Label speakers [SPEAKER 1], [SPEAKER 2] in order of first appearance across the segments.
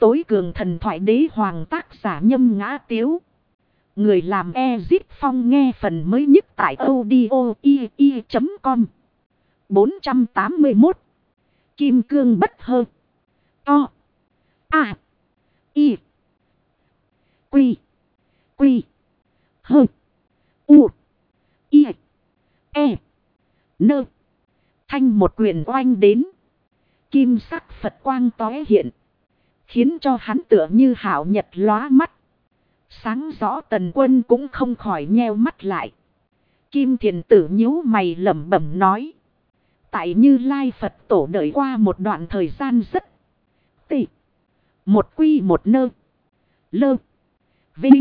[SPEAKER 1] tối cường thần thoại đế hoàng tác giả Nhâm Ngã Tiếu. Người làm Ezip Phong nghe phần mới nhất tại audio.com. 481. Kim cương bất hơ. To. A. Y. Quy. Quy. Hơ. U. Y. E. Nơ. Thanh một quyền oanh đến. Kim sắc Phật quang tóe hiện. Khiến cho hắn tựa như hảo nhật lóa mắt. Sáng rõ Tần Quân cũng không khỏi nheo mắt lại. Kim Thiền Tử nhíu mày lẩm bẩm nói. Tại Như Lai Phật tổ đợi qua một đoạn thời gian rất tị. Một quy một nơ. Lơ. Vinh.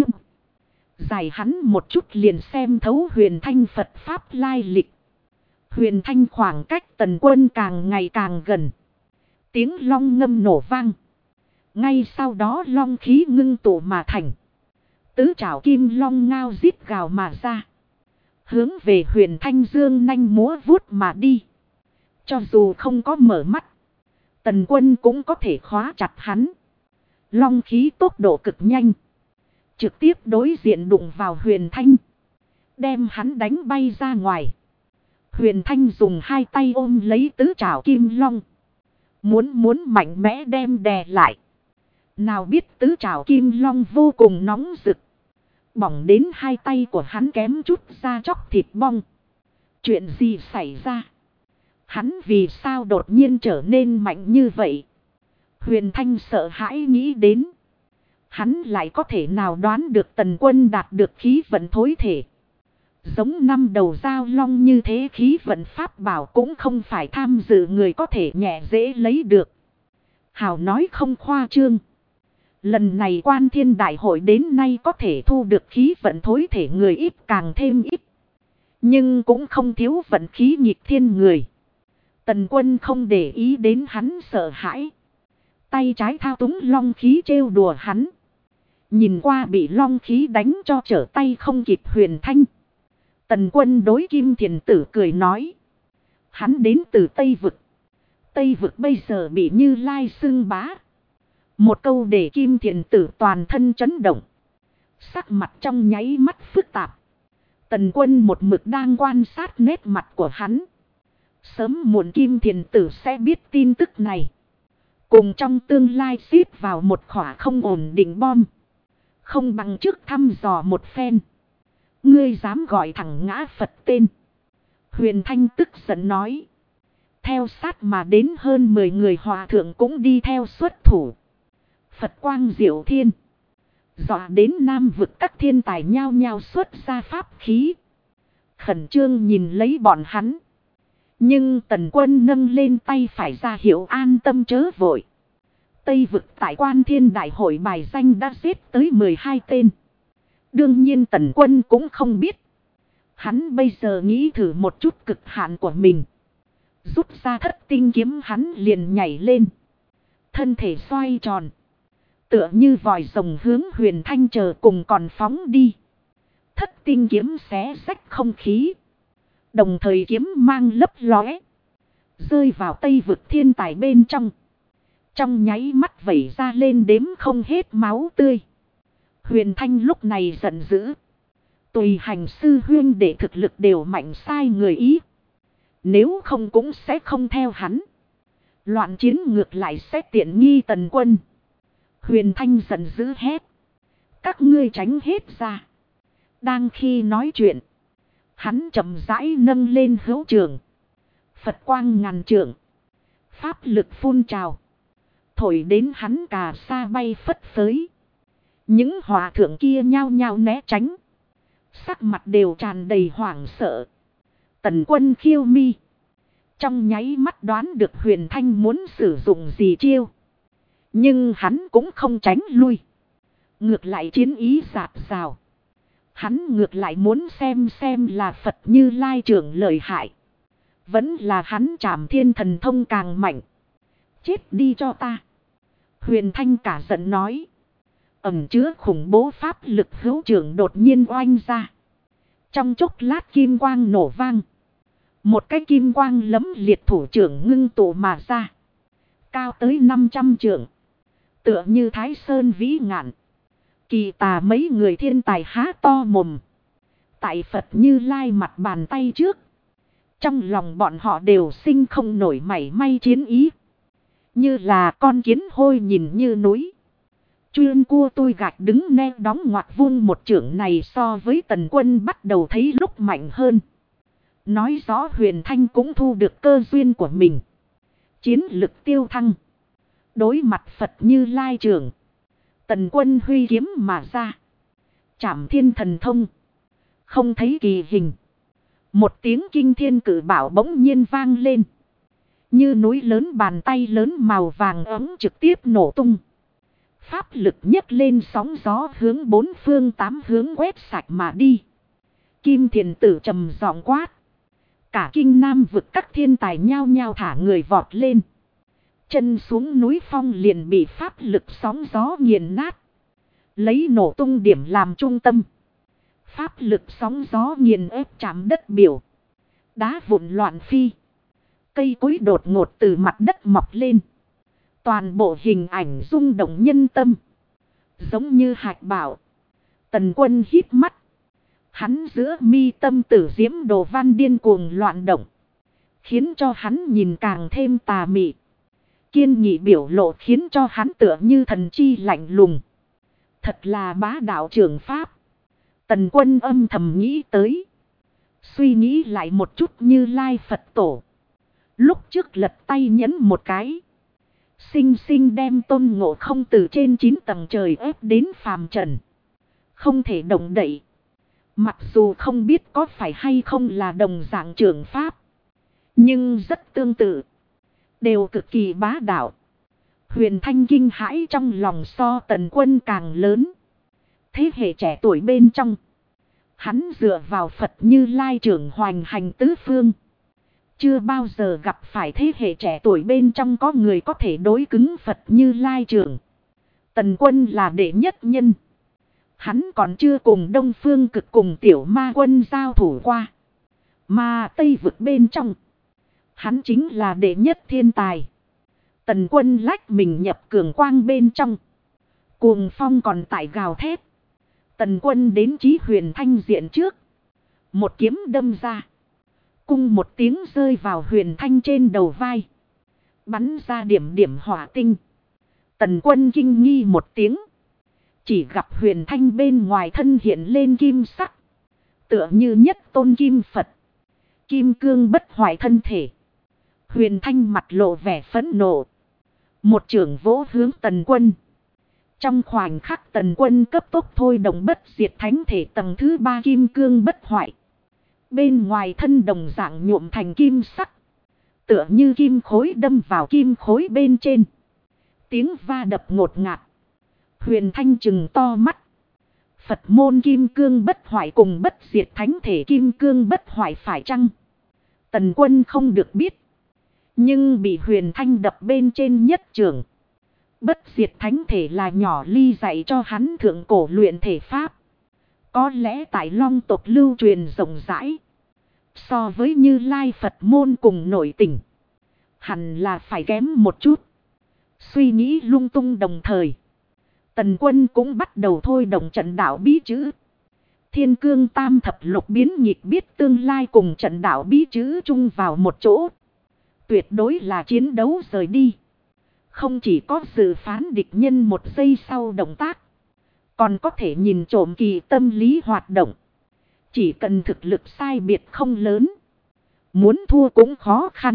[SPEAKER 1] Dài hắn một chút liền xem thấu Huyền Thanh Phật Pháp lai lịch. Huyền Thanh khoảng cách Tần Quân càng ngày càng gần. Tiếng long ngâm nổ vang. Ngay sau đó long khí ngưng tụ mà thành. Tứ trảo kim long ngao rít gào mà ra. Hướng về Huyền Thanh dương nanh múa vuốt mà đi. Cho dù không có mở mắt. Tần Quân cũng có thể khóa chặt hắn. Long khí tốc độ cực nhanh. Trực tiếp đối diện đụng vào Huyền Thanh. Đem hắn đánh bay ra ngoài. Huyền Thanh dùng hai tay ôm lấy tứ trảo kim long. Muốn mạnh mẽ đem đè lại. Nào biết tứ trảo kim long vô cùng nóng rực. Bỏng đến hai tay của hắn kém chút ra chóc thịt bong. Chuyện gì xảy ra? Hắn vì sao đột nhiên trở nên mạnh như vậy? Huyền Thanh sợ hãi nghĩ đến. Hắn lại có thể nào đoán được Tần Quân đạt được khí vận thối thể. Giống năm đầu giao long như thế khí vận pháp bảo cũng không phải tham dự người có thể nhẹ dễ lấy được. Hào nói không khoa trương. Lần này Quan Thiên Đại hội đến nay có thể thu được khí vận thối thể người ít càng thêm ít. Nhưng cũng không thiếu vận khí nghịch thiên người. Tần Quân không để ý đến hắn sợ hãi. Tay trái thao túng long khí trêu đùa hắn. Nhìn qua bị long khí đánh cho trở tay không kịp Huyền Thanh. Tần Quân đối Kim Thiền Tử cười nói. Hắn đến từ Tây Vực. Tây Vực bây giờ bị Như Lai xưng bá. Một câu để Kim Thiền Tử toàn thân chấn động. Sắc mặt trong nháy mắt phức tạp. Tần Quân một mực đang quan sát nét mặt của hắn. Sớm muộn Kim Thiền Tử sẽ biết tin tức này. Cùng trong tương lai xếp vào một khỏa không ổn định bom. Không bằng trước thăm dò một phen. Ngươi dám gọi thẳng ngã Phật tên. Huyền Thanh tức giận nói. Theo sát mà đến hơn 10 người hòa thượng cũng đi theo xuất thủ. Phật quang diệu thiên. Dọa đến Nam Vực các thiên tài nhao nhao xuất ra pháp khí. Khẩn trương nhìn lấy bọn hắn. Nhưng Tần Quân nâng lên tay phải ra hiệu an tâm chớ vội. Tây Vực tại Quan Thiên Đại hội bài danh đã xếp tới 12 tên. Đương nhiên Tần Quân cũng không biết. Hắn bây giờ nghĩ thử một chút cực hạn của mình. Rút ra Thất Tinh kiếm hắn liền nhảy lên. Thân thể xoay tròn. Tựa như vòi rồng hướng Huyền Thanh chờ cùng còn phóng đi. Thất Tinh kiếm xé rách không khí. Đồng thời kiếm mang lấp lóe. Rơi vào Tây Vực thiên tài bên trong. Trong nháy mắt vẩy ra lên đếm không hết máu tươi. Huyền Thanh lúc này giận dữ. Tùy hành sư huyên để thực lực đều mạnh sai người ý. Nếu không cũng sẽ không theo hắn. Loạn chiến ngược lại sẽ tiện nghi Tần Quân. Huyền Thanh giận dữ hét. Các ngươi tránh hết ra. Đang khi nói chuyện. Hắn chậm rãi nâng lên hữu trường. Phật quang ngàn trượng. Pháp lực phun trào. Thổi đến hắn cà sa bay phất phới. Những hòa thượng kia nhao nhao né tránh. Sắc mặt đều tràn đầy hoảng sợ. Tần Quân khiêu mi. Trong nháy mắt đoán được Huyền Thanh muốn sử dụng gì chiêu. Nhưng hắn cũng không tránh lui. Ngược lại chiến ý dạt dào. Hắn ngược lại muốn xem là Phật Như Lai trưởng lợi hại. Vẫn là hắn Trảm Thiên thần thông càng mạnh. Chết đi cho ta. Huyền Thanh cả giận nói. Ẩn chứa khủng bố pháp lực hữu trưởng đột nhiên oanh ra. Trong chốc lát kim quang nổ vang. Một cái kim quang lấm liệt thủ trưởng ngưng tụ mà ra. Cao tới 500 trượng. Tựa như Thái Sơn vĩ ngạn. Kỳ Tà mấy người thiên tài há to mồm. Tại Phật Như Lai mặt bàn tay trước. Trong lòng bọn họ đều sinh không nổi mảy may chiến ý. Như là con kiến hôi nhìn như núi. Chuyên cua tôi gạch đứng ne đóng ngoặt vung một chưởng này so với Tần Quân bắt đầu thấy lúc mạnh hơn. Nói rõ Huyền Thanh cũng thu được cơ duyên của mình. Chiến lực tiêu thăng. Đối mặt Phật Như Lai trưởng. Tần Quân huy kiếm mà ra. Trảm thiên thần thông. Không thấy kỳ hình. Một tiếng kinh thiên cử bảo bỗng nhiên vang lên. Như núi lớn bàn tay lớn màu vàng ấm trực tiếp nổ tung. Pháp lực nhấc lên sóng gió hướng bốn phương tám hướng quét sạch mà đi. Kim Thiền Tử trầm giọng quát. Cả kinh nam vực các thiên tài nhao nhao thả người vọt lên. Chân xuống núi phong liền bị pháp lực sóng gió nghiền nát. Lấy nổ tung điểm làm trung tâm. Pháp lực sóng gió nghiền ép chạm đất biểu. Đá vụn loạn phi. Cây cối đột ngột từ mặt đất mọc lên. Toàn bộ hình ảnh rung động nhân tâm. Giống như hạch bảo. Tần Quân hít mắt. Hắn giữa mi tâm tử diễm đồ văn điên cuồng loạn động. Khiến cho hắn nhìn càng thêm tà mị. Kiên nghị biểu lộ khiến cho hắn tựa như thần chi lạnh lùng. Thật là bá đạo trường pháp. Tần Quân âm thầm nghĩ tới. Suy nghĩ lại một chút Như Lai Phật Tổ. Lúc trước lật tay nhấn một cái. Sinh sinh đem Tôn Ngộ Không từ trên 9 tầng trời ép đến phàm trần. Không thể động đậy. Mặc dù không biết có phải hay không là đồng dạng trường pháp. Nhưng rất tương tự. Đều cực kỳ bá đạo. Huyền Thanh kinh hãi trong lòng so Tần Quân càng lớn. Thế hệ trẻ tuổi bên trong. Hắn dựa vào Phật Như Lai trưởng hoành hành tứ phương. Chưa bao giờ gặp phải thế hệ trẻ tuổi bên trong có người có thể đối cứng Phật Như Lai trưởng. Tần Quân là đệ nhất nhân. Hắn còn chưa cùng Đông Phương Cực cùng Tiểu Ma Quân giao thủ qua. Mà Tây vực bên trong. Hắn chính là đệ nhất thiên tài. Tần Quân lách mình nhập cường quang bên trong. Cuồng phong còn tại gào thét. Tần Quân đến Chí Huyền Thanh diện trước. Một kiếm đâm ra. Cung một tiếng rơi vào Huyền Thanh trên đầu vai. Bắn ra điểm điểm hỏa tinh. Tần Quân kinh nghi một tiếng. Chỉ gặp Huyền Thanh bên ngoài thân hiện lên kim sắc. Tựa như nhất tôn kim Phật. Kim cương bất hoại thân thể. Huyền Thanh mặt lộ vẻ phẫn nộ. Một chưởng vỗ hướng Tần Quân. Trong khoảnh khắc Tần Quân cấp tốc thôi động bất diệt thánh thể tầng thứ 3 kim cương bất hoại. Bên ngoài thân đồng dạng nhuộm thành kim sắc. Tựa như kim khối đâm vào kim khối bên trên. Tiếng va đập ngột ngạt. Huyền Thanh trừng to mắt. Phật môn kim cương bất hoại cùng bất diệt thánh thể kim cương bất hoại phải chăng? Tần Quân không được biết. Nhưng bị Huyền Thanh đập bên trên nhất trường. Bất diệt thánh thể là nhỏ ly dạy cho hắn thượng cổ luyện thể pháp. Có lẽ tại Long tộc lưu truyền rộng rãi. So với Như Lai Phật môn cùng nổi tình. Hẳn là phải kém một chút. Suy nghĩ lung tung đồng thời. Tần Quân cũng bắt đầu thôi động trận đạo bí chữ. Thiên cương tam thập lục biến nhịp biết tương lai cùng trận đạo bí chữ chung vào một chỗ. Tuyệt đối là chiến đấu rời đi. Không chỉ có dự phán địch nhân một giây sau động tác. Còn có thể nhìn trộm kỳ tâm lý hoạt động. Chỉ cần thực lực sai biệt không lớn. Muốn thua cũng khó khăn.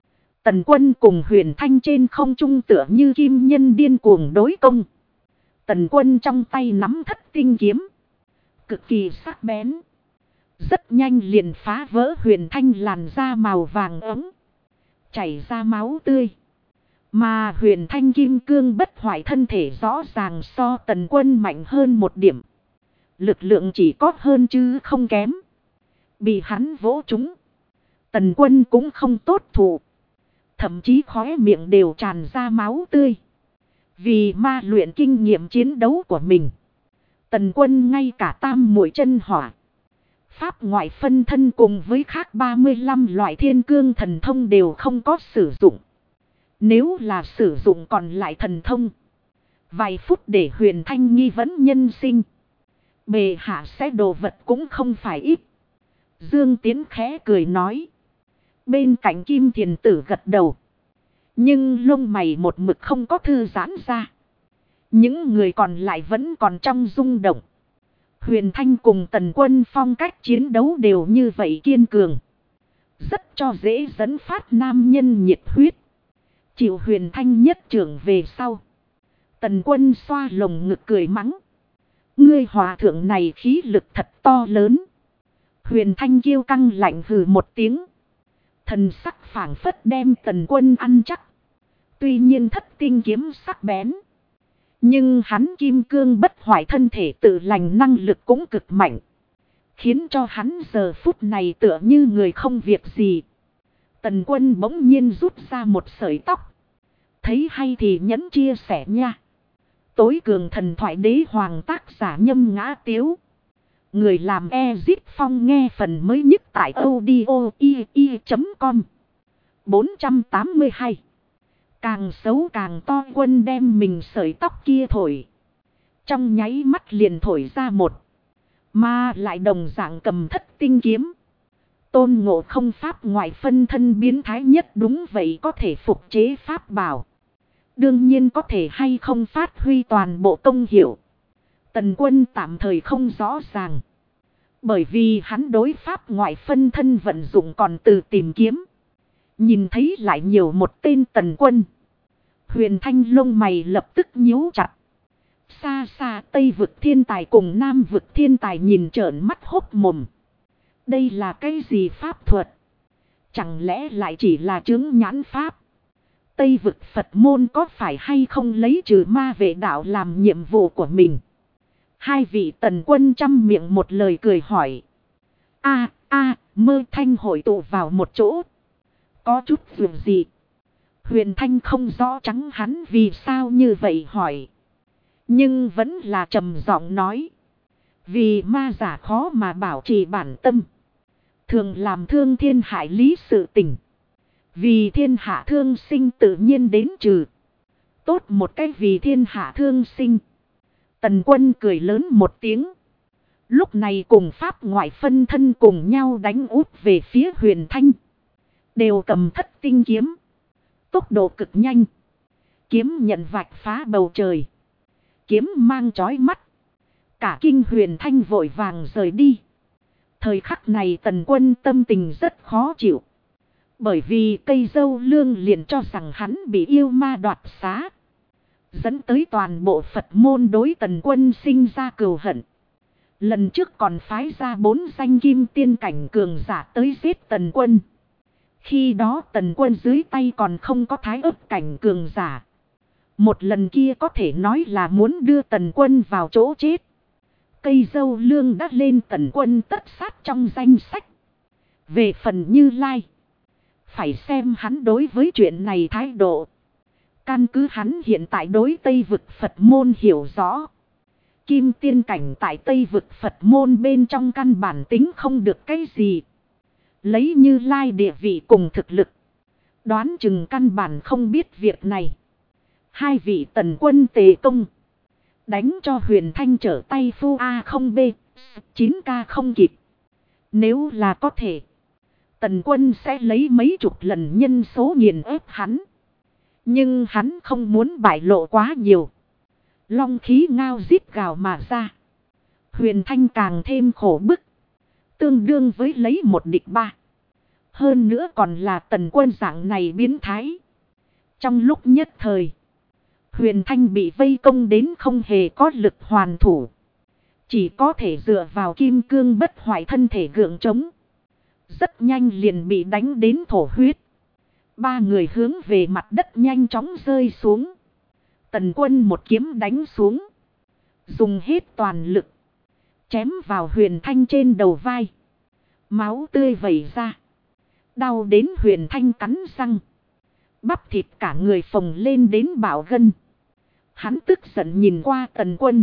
[SPEAKER 1] Tần Quân cùng Huyền Thanh trên không trung tựa như kim nhân điên cuồng đối công. Tần Quân trong tay nắm thất tinh kiếm. Cực kỳ sắc bén. Rất nhanh liền phá vỡ Huyền Thanh làn da màu vàng ấm. Chảy ra máu tươi. Mà Huyền Thanh kim cương bất hoại thân thể rõ ràng so Tần Quân mạnh hơn một điểm. Lực lượng chỉ có hơn chứ không kém. Bị hắn vỗ trúng. Tần Quân cũng không tốt thụ. Thậm chí khóe miệng đều tràn ra máu tươi. Vì ma luyện kinh nghiệm chiến đấu của mình. Tần Quân ngay cả tam muội chân hỏa. Pháp ngoại phân thân cùng với khác 35 loại thiên cương thần thông đều không có sử dụng. Nếu là sử dụng còn lại thần thông. Vài phút để Huyền Thanh nghi vấn nhân sinh. Bệ hạ sẽ đồ vật cũng không phải ít. Dương Tiến khẽ cười nói. Bên cạnh Kim Thiền Tử gật đầu. Nhưng lông mày một mực không có thư giãn ra. Những người còn lại vẫn còn trong rung động. Huyền Thanh cùng Tần Quân phong cách chiến đấu đều như vậy kiên cường. Rất cho dễ dẫn phát nam nhân nhiệt huyết. Chịu Huyền Thanh nhất trưởng về sau. Tần Quân xoa lồng ngực cười mắng. Ngươi hòa thượng này khí lực thật to lớn. Huyền Thanh kiêu căng lạnh hừ một tiếng. Thần sắc phảng phất đem Tần Quân ăn chắc. Tuy nhiên thất tinh kiếm sắc bén. Nhưng hắn kim cương bất hoại thân thể tự lành năng lực cũng cực mạnh. Khiến cho hắn giờ phút này tựa như người không việc gì. Tần Quân bỗng nhiên rút ra một sợi tóc. Thấy hay thì nhẫn chia sẻ nha. Tối cường thần thoại đế hoàng tác giả Nhâm Ngã Tiếu. Người làm Ezit Phong nghe phần mới nhất tại audio.com 482. Càng xấu càng to. Quân đem mình sợi tóc kia thổi. Trong nháy mắt liền thổi ra một. Mà lại đồng dạng cầm thất tinh kiếm. Tôn Ngộ Không pháp ngoại phân thân biến thái nhất đúng vậy có thể phục chế pháp bảo. Đương nhiên có thể hay không phát huy toàn bộ công hiệu. Tần Quân tạm thời không rõ ràng. Bởi vì hắn đối pháp ngoại phân thân vận dụng còn từ tìm kiếm. Nhìn thấy lại nhiều một tên Tần Quân. Huyền Thanh lông mày lập tức nhíu chặt. Xa xa Tây vực thiên tài cùng Nam vực thiên tài nhìn trợn mắt hốc mồm. Đây là cái gì pháp thuật? Chẳng lẽ lại chỉ là chứng nhãn pháp? Tây vực Phật môn có phải hay không lấy trừ ma vệ đạo làm nhiệm vụ của mình? Hai vị Tần Quân trăm miệng một lời cười hỏi. Mơ thanh hội tụ vào một chỗ. Có chút việc gì? Huyền Thanh không rõ trắng hắn vì sao như vậy hỏi. Nhưng vẫn là trầm giọng nói. Vì ma giả khó mà bảo trì bản tâm. Thường làm thương thiên hại lý sự tình. Vì thiên hạ thương sinh tự nhiên đến trừ. Tốt một cái vì thiên hạ thương sinh. Tần Quân cười lớn một tiếng. Lúc này cùng pháp ngoại phân thân cùng nhau đánh úp về phía Huyền Thanh. Đều cầm thất tinh kiếm. Tốc độ cực nhanh. Kiếm nhận vạch phá bầu trời. Kiếm mang chói mắt. Cả kinh Huyền Thanh vội vàng rời đi. Thời khắc này Tần Quân tâm tình rất khó chịu. Bởi vì cây dâu lương liền cho rằng hắn bị yêu ma đoạt xá. Dẫn tới toàn bộ Phật môn đối Tần Quân sinh ra cừu hận. Lần trước còn phái ra 4 danh kim tiên cảnh cường giả tới giết Tần Quân. Khi đó Tần Quân dưới tay còn không có thái ấp cảnh cường giả. Một lần kia có thể nói là muốn đưa Tần Quân vào chỗ chết. Cây dâu lương đã lên Tần Quân tất sát trong danh sách. Về phần Như Lai. Phải xem hắn đối với chuyện này thái độ. Căn cứ hắn hiện tại đối Tây vực Phật môn hiểu rõ. Kim tiên cảnh tại Tây vực Phật môn bên trong căn bản tính không được cái gì. Lấy Như Lai địa vị cùng thực lực. Đoán chừng căn bản không biết việc này. Hai vị Tần Quân tề công. Đánh cho Huyền Thanh trở tay phu A không B. 9K không kịp. Nếu là có thể. Tần Quân sẽ lấy mấy chục lần nhân số nghiền ép hắn. Nhưng hắn không muốn bại lộ quá nhiều. Long khí ngao rít gào mà ra. Huyền Thanh càng thêm khổ bức. Tương đương với lấy một địch ba. Hơn nữa còn là Tần Quân dạng này biến thái. Trong lúc nhất thời. Huyền Thanh bị vây công đến không hề có lực hoàn thủ. Chỉ có thể dựa vào kim cương bất hoại thân thể gượng chống. Rất nhanh liền bị đánh đến thổ huyết. Ba người hướng về mặt đất nhanh chóng rơi xuống. Tần Quân một kiếm đánh xuống. Dùng hết toàn lực. Chém vào Huyền Thanh trên đầu vai. Máu tươi vẩy ra. Đau đến Huyền Thanh cắn răng. Bắp thịt cả người phồng lên đến bạo gân. Hắn tức giận nhìn qua Tần Quân.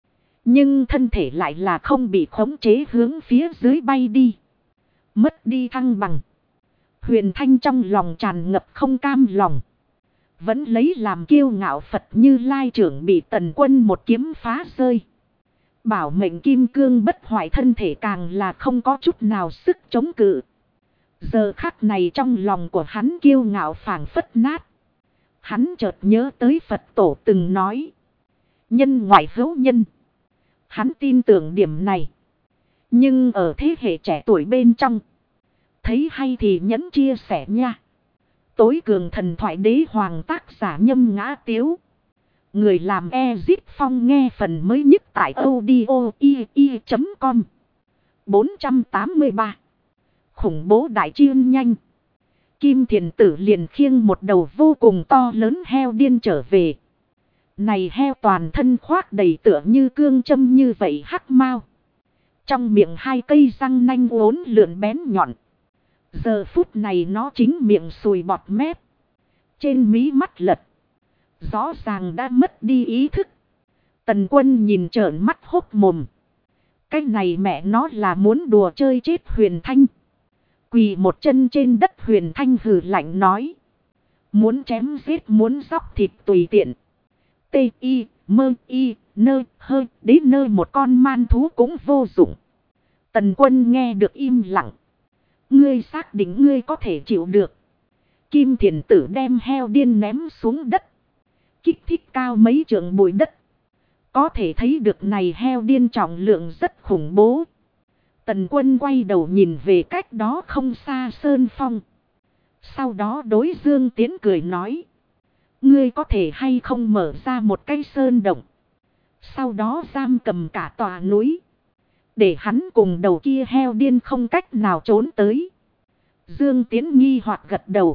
[SPEAKER 1] Nhưng thân thể lại là không bị khống chế hướng phía dưới bay đi. Mất đi thăng bằng. Huyền Thanh trong lòng tràn ngập không cam lòng. Vẫn lấy làm kiêu ngạo Phật Như Lai trưởng bị Tần Quân một kiếm phá rơi. Bảo mệnh kim cương bất hoại thân thể càng là không có chút nào sức chống cự. Giờ khắc này trong lòng của hắn kiêu ngạo phảng phất nát. Hắn chợt nhớ tới Phật tổ từng nói. Nhân ngoại hữu nhân. Hắn tin tưởng điểm này. Nhưng ở thế hệ trẻ tuổi bên trong. Thấy hay thì nhẫn chia sẻ nha. Tối cường thần thoại đế hoàng tác giả Nhâm Ngã Tiếu. Người làm Ezip Phong nghe phần mới nhất tại audio.com 483. Khủng bố đại chiên nhanh. Kim Thiền Tử liền khiêng một đầu vô cùng to lớn heo điên trở về. Này heo toàn thân khoác đầy tựa như cương châm như vậy hắc mao. Trong miệng hai cây răng nanh uốn lượn bén nhọn. Giờ phút này nó chính miệng sùi bọt mép. Trên mí mắt lật. Rõ ràng đã mất đi ý thức. Tần Quân nhìn trợn mắt hốt mồm. Cái này mẹ nó là muốn đùa chơi chết Huyền Thanh. Quỳ một chân trên đất Huyền Thanh hừ lạnh nói. Muốn chém giết muốn dóc thịt tùy tiện. T.I. mơ y nơ hơi đến nơi một con man thú cũng vô dụng. Tần Quân nghe được im lặng. Ngươi xác định ngươi có thể chịu được. Kim Thiền Tử đem heo điên ném xuống đất. Kích thích cao mấy trượng bụi đất. Có thể thấy được này heo điên trọng lượng rất khủng bố. Tần Quân quay đầu nhìn về cách đó không xa Sơn Phong. Sau đó đối Dương Tiến cười nói. Ngươi có thể hay không mở ra một cái sơn động. Sau đó giam cầm cả tòa núi. Để hắn cùng đầu kia heo điên không cách nào trốn tới. Dương Tiến nghi hoặc gật đầu.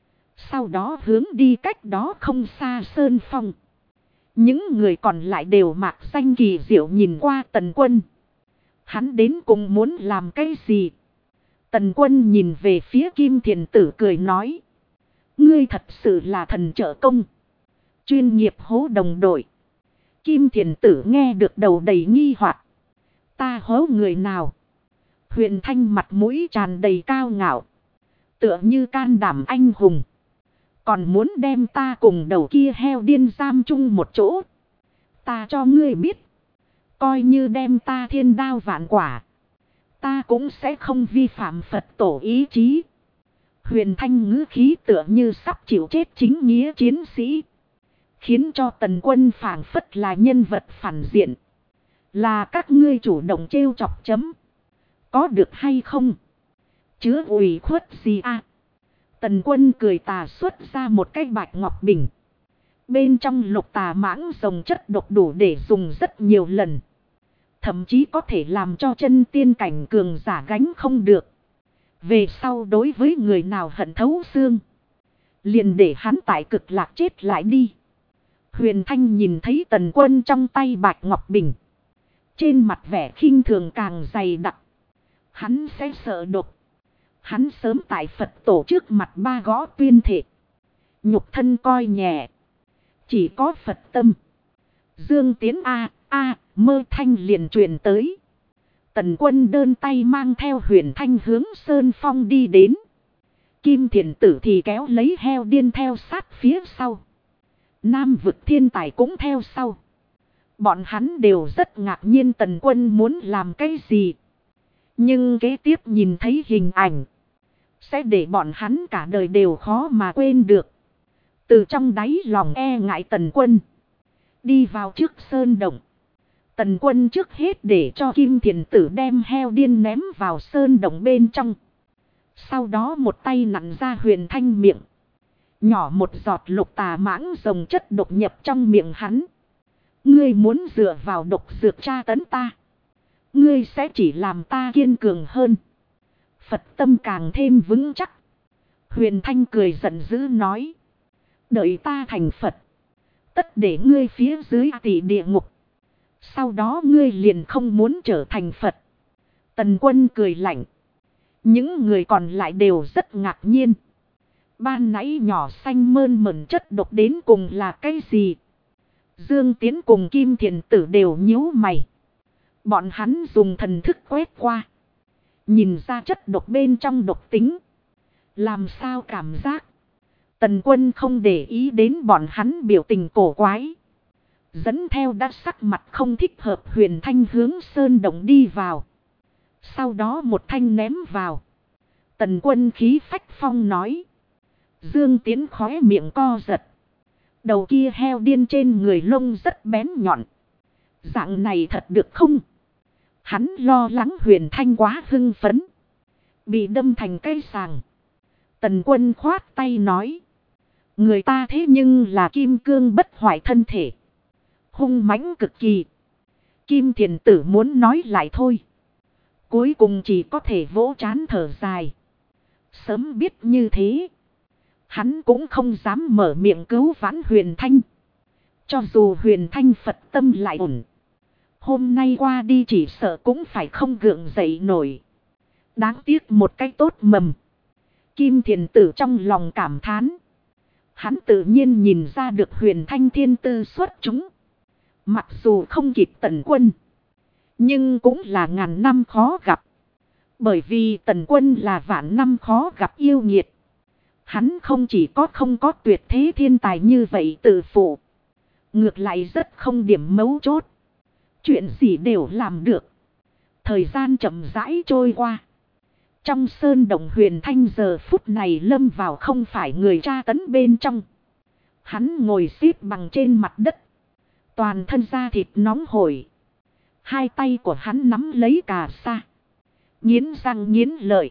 [SPEAKER 1] Sau đó hướng đi cách đó không xa Sơn Phong. Những người còn lại đều mạc danh kỳ diệu nhìn qua Tần Quân. Hắn đến cùng muốn làm cái gì? Tần Quân nhìn về phía Kim Thiền Tử cười nói. Ngươi thật sự là thần trợ công. Chuyên nghiệp hố đồng đội. Kim Thiền Tử nghe được đầu đầy nghi hoặc. Ta hố người nào? Huyền Thanh mặt mũi tràn đầy cao ngạo. Tựa như can đảm anh hùng. Còn muốn đem ta cùng đầu kia heo điên giam chung một chỗ. Ta cho ngươi biết. Coi như đem ta thiên đao vạn quả. Ta cũng sẽ không vi phạm Phật tổ ý chí. Huyền Thanh ngữ khí tựa như sắp chịu chết chính nghĩa chiến sĩ. Khiến cho Tần Quân phảng phất là nhân vật phản diện. Là các ngươi chủ động trêu chọc chấm. Có được hay không? Chứa ủy khuất gì à? Tần Quân cười tà xuất ra một cái bạch ngọc bình. Bên trong lục tà mãng rồng chất độc đủ để dùng rất nhiều lần. Thậm chí có thể làm cho chân tiên cảnh cường giả gánh không được. Về sau đối với người nào hận thấu xương. Liền để hắn tại cực lạc chết lại đi. Huyền Thanh nhìn thấy Tần Quân trong tay bạch ngọc bình. Trên mặt vẻ khinh thường càng dày đặc. Hắn sẽ sợ độc. Hắn sớm tại Phật tổ trước mặt ba gõ tuyên thệ. Nhục thân coi nhẹ. Chỉ có Phật tâm. Dương Tiến mơ thanh liền truyền tới. Tần Quân đơn tay mang theo Huyền Thanh hướng Sơn Phong đi đến. Kim Thiền Tử thì kéo lấy heo điên theo sát phía sau. Nam vực thiên tài cũng theo sau. Bọn hắn đều rất ngạc nhiên Tần Quân muốn làm cái gì. Nhưng kế tiếp nhìn thấy hình ảnh. Sẽ để bọn hắn cả đời đều khó mà quên được. Từ trong đáy lòng e ngại Tần Quân. Đi vào trước sơn động. Tần Quân trước hết để cho Kim Thiền Tử đem heo điên ném vào sơn động bên trong. Sau đó một tay nặn ra Huyền Thanh miệng. Nhỏ một giọt lục tà mãng rồng chất độc nhập trong miệng hắn. Ngươi muốn dựa vào độc dược tra tấn ta. Ngươi sẽ chỉ làm ta kiên cường hơn. Phật tâm càng thêm vững chắc. Huyền Thanh cười giận dữ nói. Đợi ta thành Phật. Tất để ngươi phía dưới tỷ địa ngục. Sau đó ngươi liền không muốn trở thành Phật. Tần Quân cười lạnh. Những người còn lại đều rất ngạc nhiên. Ban nãy nhỏ xanh mơn mởn chất độc đến cùng là cái gì? Dương Tiến cùng Kim Thiền Tử đều nhíu mày. Bọn hắn dùng thần thức quét qua. Nhìn ra chất độc bên trong độc tính. Làm sao cảm giác? Tần Quân không để ý đến bọn hắn biểu tình cổ quái. Dẫn theo đã sắc mặt không thích hợp Huyền Thanh hướng sơn động đi vào. Sau đó một thanh ném vào. Tần Quân khí phách phong nói. Dương Tiến khóe miệng co giật. Đầu kia heo điên trên người lông rất bén nhọn. Dạng này thật được không? Hắn lo lắng Huyền Thanh quá hưng phấn. Bị đâm thành cây sàng. Tần Quân khoát tay nói. Người ta thế nhưng là kim cương bất hoại thân thể. Hung mãnh cực kỳ. Kim Thiền Tử muốn nói lại thôi. Cuối cùng chỉ có thể vỗ trán thở dài. Sớm biết như thế. Hắn cũng không dám mở miệng cứu vãn Huyền Thanh. Cho dù Huyền Thanh Phật tâm lại ổn. Hôm nay qua đi chỉ sợ cũng phải không gượng dậy nổi. Đáng tiếc một cái tốt mầm. Kim Thiền Tử trong lòng cảm thán. Hắn tự nhiên nhìn ra được Huyền Thanh thiên tư xuất chúng. Mặc dù không kịp Tần Quân. Nhưng cũng là ngàn năm khó gặp. Bởi vì Tần Quân là vạn năm khó gặp yêu nghiệt. Hắn không chỉ không có tuyệt thế thiên tài như vậy tự phụ. Ngược lại rất không điểm mấu chốt. Chuyện gì đều làm được. Thời gian chậm rãi trôi qua. Trong sơn động Huyền Thanh giờ phút này lâm vào không phải người tra tấn bên trong. Hắn ngồi xếp bằng trên mặt đất. Toàn thân da thịt nóng hổi. Hai tay của hắn nắm lấy cà sa. Nghiến răng nghiến lợi.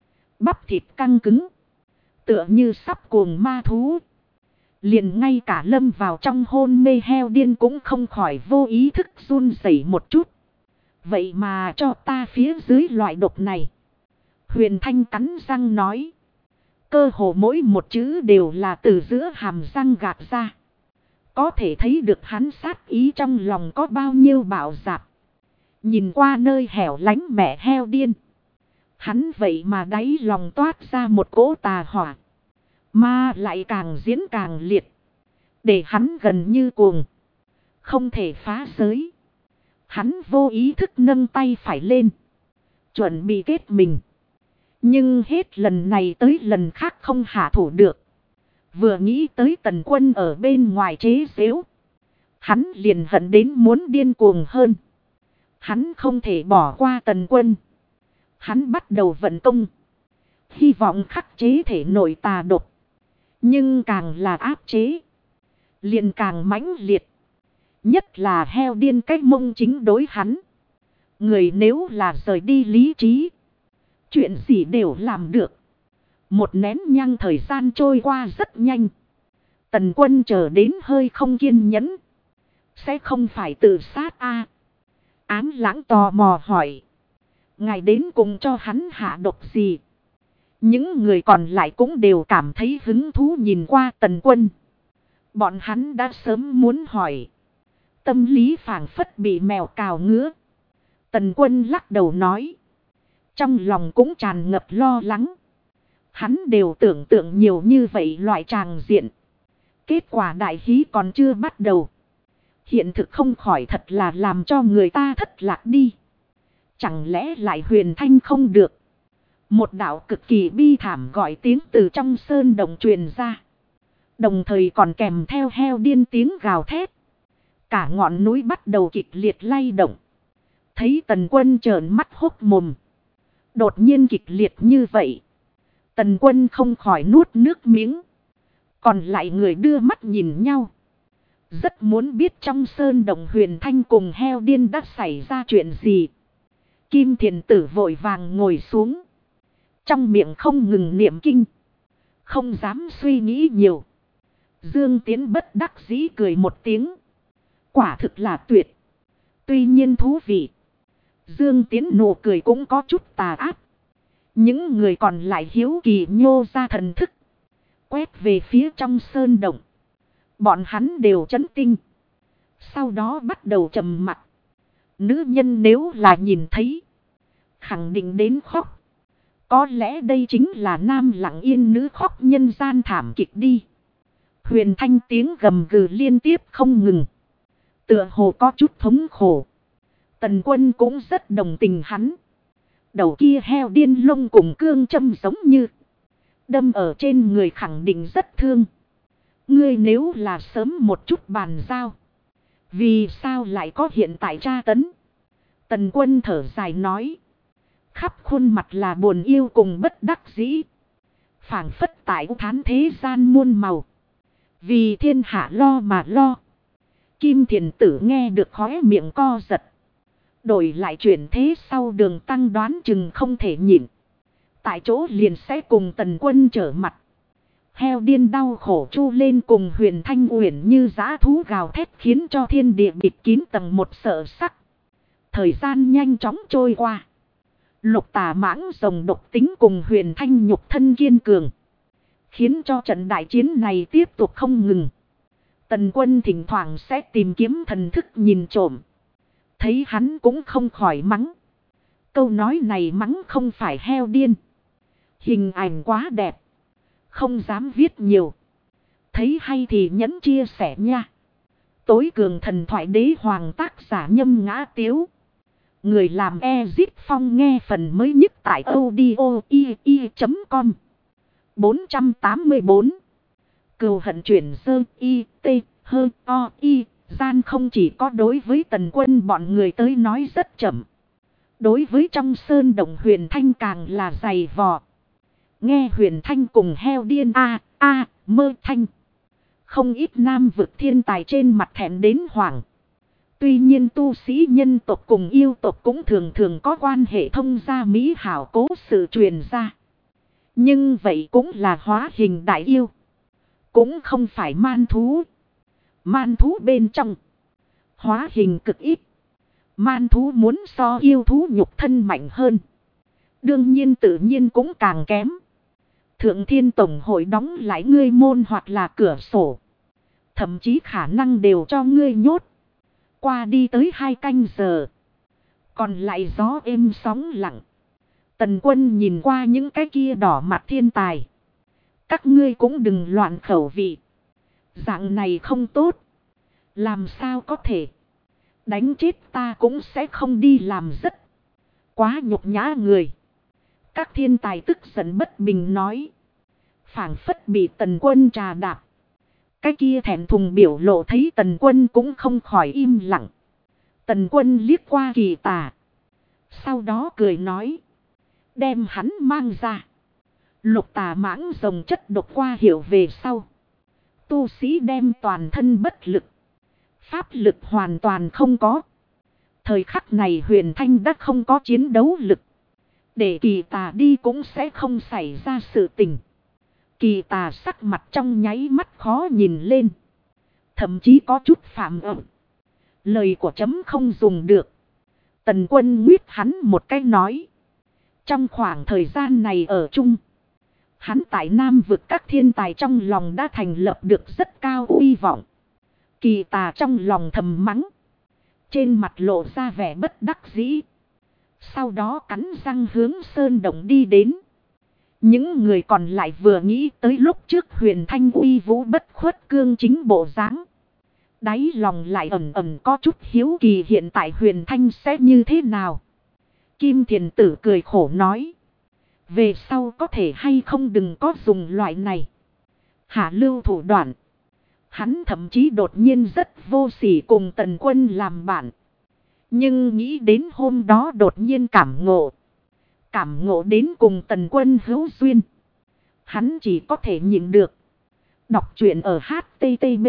[SPEAKER 1] Bắp thịt căng cứng. Tựa như sắp cuồng ma thú. Liền ngay cả lâm vào trong hôn mê heo điên cũng không khỏi vô ý thức run rẩy một chút. Vậy mà cho ta phía dưới loại độc này. Huyền Thanh cắn răng nói. Cơ hồ mỗi một chữ đều là từ giữa hàm răng gạt ra. Có thể thấy được hắn sát ý trong lòng có bao nhiêu bạo dạn. Nhìn qua nơi hẻo lánh mẹ heo điên. Hắn vậy mà đáy lòng toát ra một cỗ tà hỏa. Mà lại càng diễn càng liệt. Để hắn gần như cuồng. Không thể phá giới. Hắn vô ý thức nâng tay phải lên. Chuẩn bị kết mình. Nhưng hết lần này tới lần khác không hạ thủ được. Vừa nghĩ tới Tần Quân ở bên ngoài chế giễu. Hắn liền hận đến muốn điên cuồng hơn. Hắn không thể bỏ qua Tần Quân. Hắn bắt đầu vận công. Hy vọng khắc chế thể nội tà độc. Nhưng càng là áp chế. Liền càng mãnh liệt. Nhất là heo điên cái mông chính đối hắn. Người nếu là rời đi lý trí. Chuyện gì đều làm được. Một nén nhang thời gian trôi qua rất nhanh. Tần Quân chờ đến hơi không kiên nhẫn. Sẽ không phải tự sát a? Ám Lãng tò mò hỏi. Ngài đến cùng cho hắn hạ độc gì? Những người còn lại cũng đều cảm thấy hứng thú nhìn qua Tần Quân. Bọn hắn đã sớm muốn hỏi. Tâm lý phảng phất bị mèo cào ngứa. Tần Quân lắc đầu nói. Trong lòng cũng tràn ngập lo lắng. Hắn đều tưởng tượng nhiều như vậy loại tràng diện. Kết quả đại hí còn chưa bắt đầu. Hiện thực không khỏi thật là làm cho người ta thất lạc đi. Chẳng lẽ lại Huyền Thanh không được. Một đạo cực kỳ bi thảm gọi tiếng từ trong sơn động truyền ra. Đồng thời còn kèm theo heo điên tiếng gào thét. Cả ngọn núi bắt đầu kịch liệt lay động. Thấy Tần Quân trợn mắt hốc mồm. Đột nhiên kịch liệt như vậy. Tần Quân không khỏi nuốt nước miếng. Còn lại người đưa mắt nhìn nhau. Rất muốn biết trong sơn động Huyền Thanh cùng heo điên đã xảy ra chuyện gì. Kim Thiền Tử vội vàng ngồi xuống. Trong miệng không ngừng niệm kinh. Không dám suy nghĩ nhiều. Dương Tiến bất đắc dĩ cười một tiếng. Quả thực là tuyệt. Tuy nhiên thú vị. Dương Tiến nụ cười cũng có chút tà ác. Những người còn lại hiếu kỳ nhô ra thần thức. Quét về phía trong sơn động. Bọn hắn đều chấn tinh. Sau đó bắt đầu trầm mặc. Nữ nhân nếu là nhìn thấy. Khẳng định đến khóc. Có lẽ đây chính là nam lặng yên nữ khóc nhân gian thảm kịch đi. Huyền Thanh tiếng gầm gừ liên tiếp không ngừng. Tựa hồ có chút thống khổ. Tần Quân cũng rất đồng tình hắn. Đầu kia heo điên lông cùng cương châm giống như. đâm ở trên người khẳng định rất thương. Ngươi nếu là sớm một chút bàn giao, vì sao lại có hiện tại tra tấn? Tần Quân thở dài nói. Khắp khuôn mặt là buồn yêu cùng bất đắc dĩ. Phảng phất tại thán thế gian muôn màu. Vì thiên hạ lo mà lo. Kim Thiền Tử nghe được khóe miệng co giật. Đổi lại chuyển thế sau Đường Tăng đoán chừng không thể nhịn. Tại chỗ liền sẽ cùng Tần Quân trở mặt. Heo điên đau khổ chu lên cùng Huyền Thanh Uyển như dã thú gào thét khiến cho thiên địa bịt kín tầng một sợ sắc. Thời gian nhanh chóng trôi qua. Lục Tà mãng rồng độc tính cùng Huyền Thanh nhục thân kiên cường. Khiến cho trận đại chiến này tiếp tục không ngừng. Tần Quân thỉnh thoảng sẽ tìm kiếm thần thức nhìn trộm. Thấy hắn cũng không khỏi mắng. Câu nói này mắng không phải heo điên. Hình ảnh quá đẹp. Không dám viết nhiều. Thấy hay thì nhấn chia sẻ nha. Tối cường thần thoại đế hoàng tác giả Nhâm Ngã Tiếu. Người làm Ezit Phong nghe phần mới nhất tại audio.com 484. Cừu hận chuyển dơ y tê hơ o y. Gian không chỉ có đối với Tần Quân bọn người tới nói rất chậm. Đối với trong sơn động Huyền Thanh càng là dày vò. Nghe Huyền Thanh cùng heo điên mơ thanh. Không ít nam vực thiên tài trên mặt thẹn đến hoảng. Tuy nhiên tu sĩ nhân tộc cùng yêu tộc cũng thường thường có quan hệ thông gia mỹ hảo cố sự truyền ra. Nhưng vậy cũng là hóa hình đại yêu. Cũng không phải man thú. Man thú bên trong. Hóa hình cực ít. Man thú muốn so yêu thú nhục thân mạnh hơn. Đương nhiên tự nhiên cũng càng kém. Thượng Thiên Tổng hội đóng lại ngươi môn hoặc là cửa sổ. Thậm chí khả năng đều cho ngươi nhốt. Qua đi tới 2 canh giờ. Còn lại gió êm sóng lặng. Tần Quân nhìn qua những cái kia đỏ mặt thiên tài. Các ngươi cũng đừng loạn khẩu vị. Dạng này không tốt. Làm sao có thể. Đánh chết ta cũng sẽ không đi làm rất. Quá nhục nhã người. Các thiên tài tức giận bất bình nói. Phảng phất bị Tần Quân trà đạp. Cái kia thẹn thùng biểu lộ thấy Tần Quân cũng không khỏi im lặng. Tần Quân liếc qua Kỳ Tà. Sau đó cười nói. Đem hắn mang ra. Lục Tà mãng rồng chất độc qua hiểu về sau. Tu sĩ đem toàn thân bất lực. Pháp lực hoàn toàn không có. Thời khắc này Huyền Thanh đã không có chiến đấu lực. Để Kỳ Tà đi cũng sẽ không xảy ra sự tình. Kỳ Tà sắc mặt trong nháy mắt khó nhìn lên. Thậm chí có chút phạm ẩm. Lời của chấm không dùng được. Tần Quân nguyết hắn một cái nói. Trong khoảng thời gian này ở chung. Hắn tại Nam vực các thiên tài trong lòng đã thành lập được rất cao uy vọng. Kỳ Tà trong lòng thầm mắng. Trên mặt lộ ra vẻ bất đắc dĩ. Sau đó cắn răng hướng sơn động đi đến. Những người còn lại vừa nghĩ tới lúc trước Huyền Thanh uy vũ bất khuất cương chính bộ dáng. Đáy lòng lại ẩn ẩn có chút hiếu kỳ hiện tại Huyền Thanh sẽ như thế nào. Kim Thiền Tử cười khổ nói. Về sau có thể hay không đừng có dùng loại này. Hạ lưu thủ đoạn. Hắn thậm chí đột nhiên rất vô sỉ cùng Tần Quân làm bạn. Nhưng nghĩ đến hôm đó đột nhiên cảm ngộ. Cảm ngộ đến cùng Tần Quân hữu duyên. Hắn chỉ có thể nhịn được. Đọc truyện ở HTTP.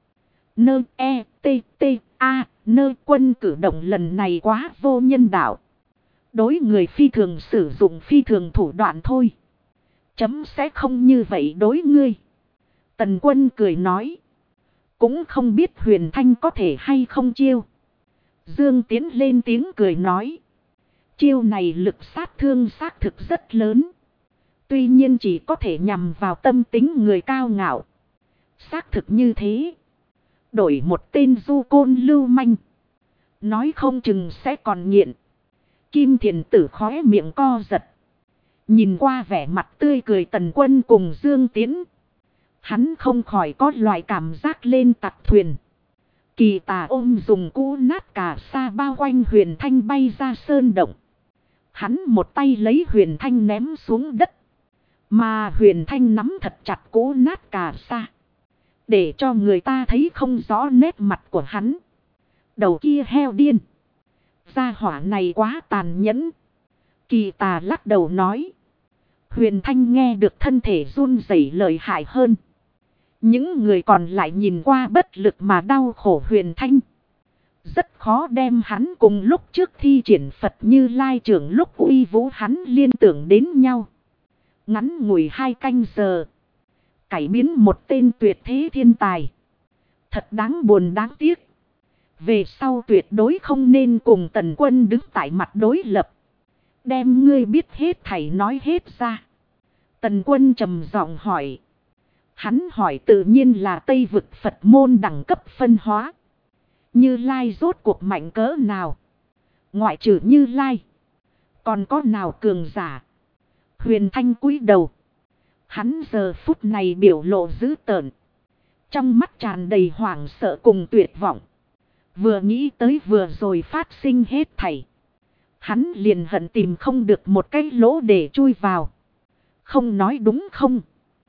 [SPEAKER 1] Nơ Quân cử động lần này quá vô nhân đạo. Đối người phi thường sử dụng phi thường thủ đoạn thôi. Chấm sẽ không như vậy đối ngươi. Tần Quân cười nói. Cũng không biết Huyền Thanh có thể hay không chiêu. Dương Tiến lên tiếng cười nói. Chiêu này lực sát thương xác thực rất lớn. Tuy nhiên chỉ có thể nhằm vào tâm tính người cao ngạo. Xác thực như thế. Đổi một tên du côn lưu manh. Nói không chừng sẽ còn nghiện. Kim Thiền Tử khóe miệng co giật. Nhìn qua vẻ mặt tươi cười Tần Quân cùng Dương Tiến. Hắn không khỏi có loại cảm giác lên tặc thuyền. Kỳ Tà ôm dùng cú nát cả xa bao quanh Huyền Thanh bay ra sơn động. Hắn một tay lấy Huyền Thanh ném xuống đất. Mà Huyền Thanh nắm thật chặt cố nát cà sa. Để cho người ta thấy không rõ nét mặt của hắn. Đầu kia heo điên. Gia hỏa này quá tàn nhẫn. Kỳ Tà lắc đầu nói. Huyền Thanh nghe được thân thể run rẩy lợi hại hơn. Những người còn lại nhìn qua bất lực mà đau khổ Huyền Thanh. Rất khó đem hắn cùng lúc trước thi triển Phật Như Lai trưởng lúc uy vũ hắn liên tưởng đến nhau. Ngắn ngủi 2 canh giờ. Cải biến một tên tuyệt thế thiên tài. Thật đáng buồn đáng tiếc. Về sau tuyệt đối không nên cùng Tần Quân đứng tại mặt đối lập. Đem ngươi biết hết thảy nói hết ra. Tần Quân trầm giọng hỏi. Hắn hỏi tự nhiên là Tây vực Phật môn đẳng cấp phân hóa. Như Lai rốt cuộc mạnh cỡ nào? Ngoại trừ Như Lai. Còn có nào cường giả? Huyền Thanh cúi đầu. Hắn giờ phút này biểu lộ dữ tợn. Trong mắt tràn đầy hoảng sợ cùng tuyệt vọng. Vừa nghĩ tới vừa rồi phát sinh hết thảy. Hắn liền hận tìm không được một cái lỗ để chui vào. Không nói đúng không?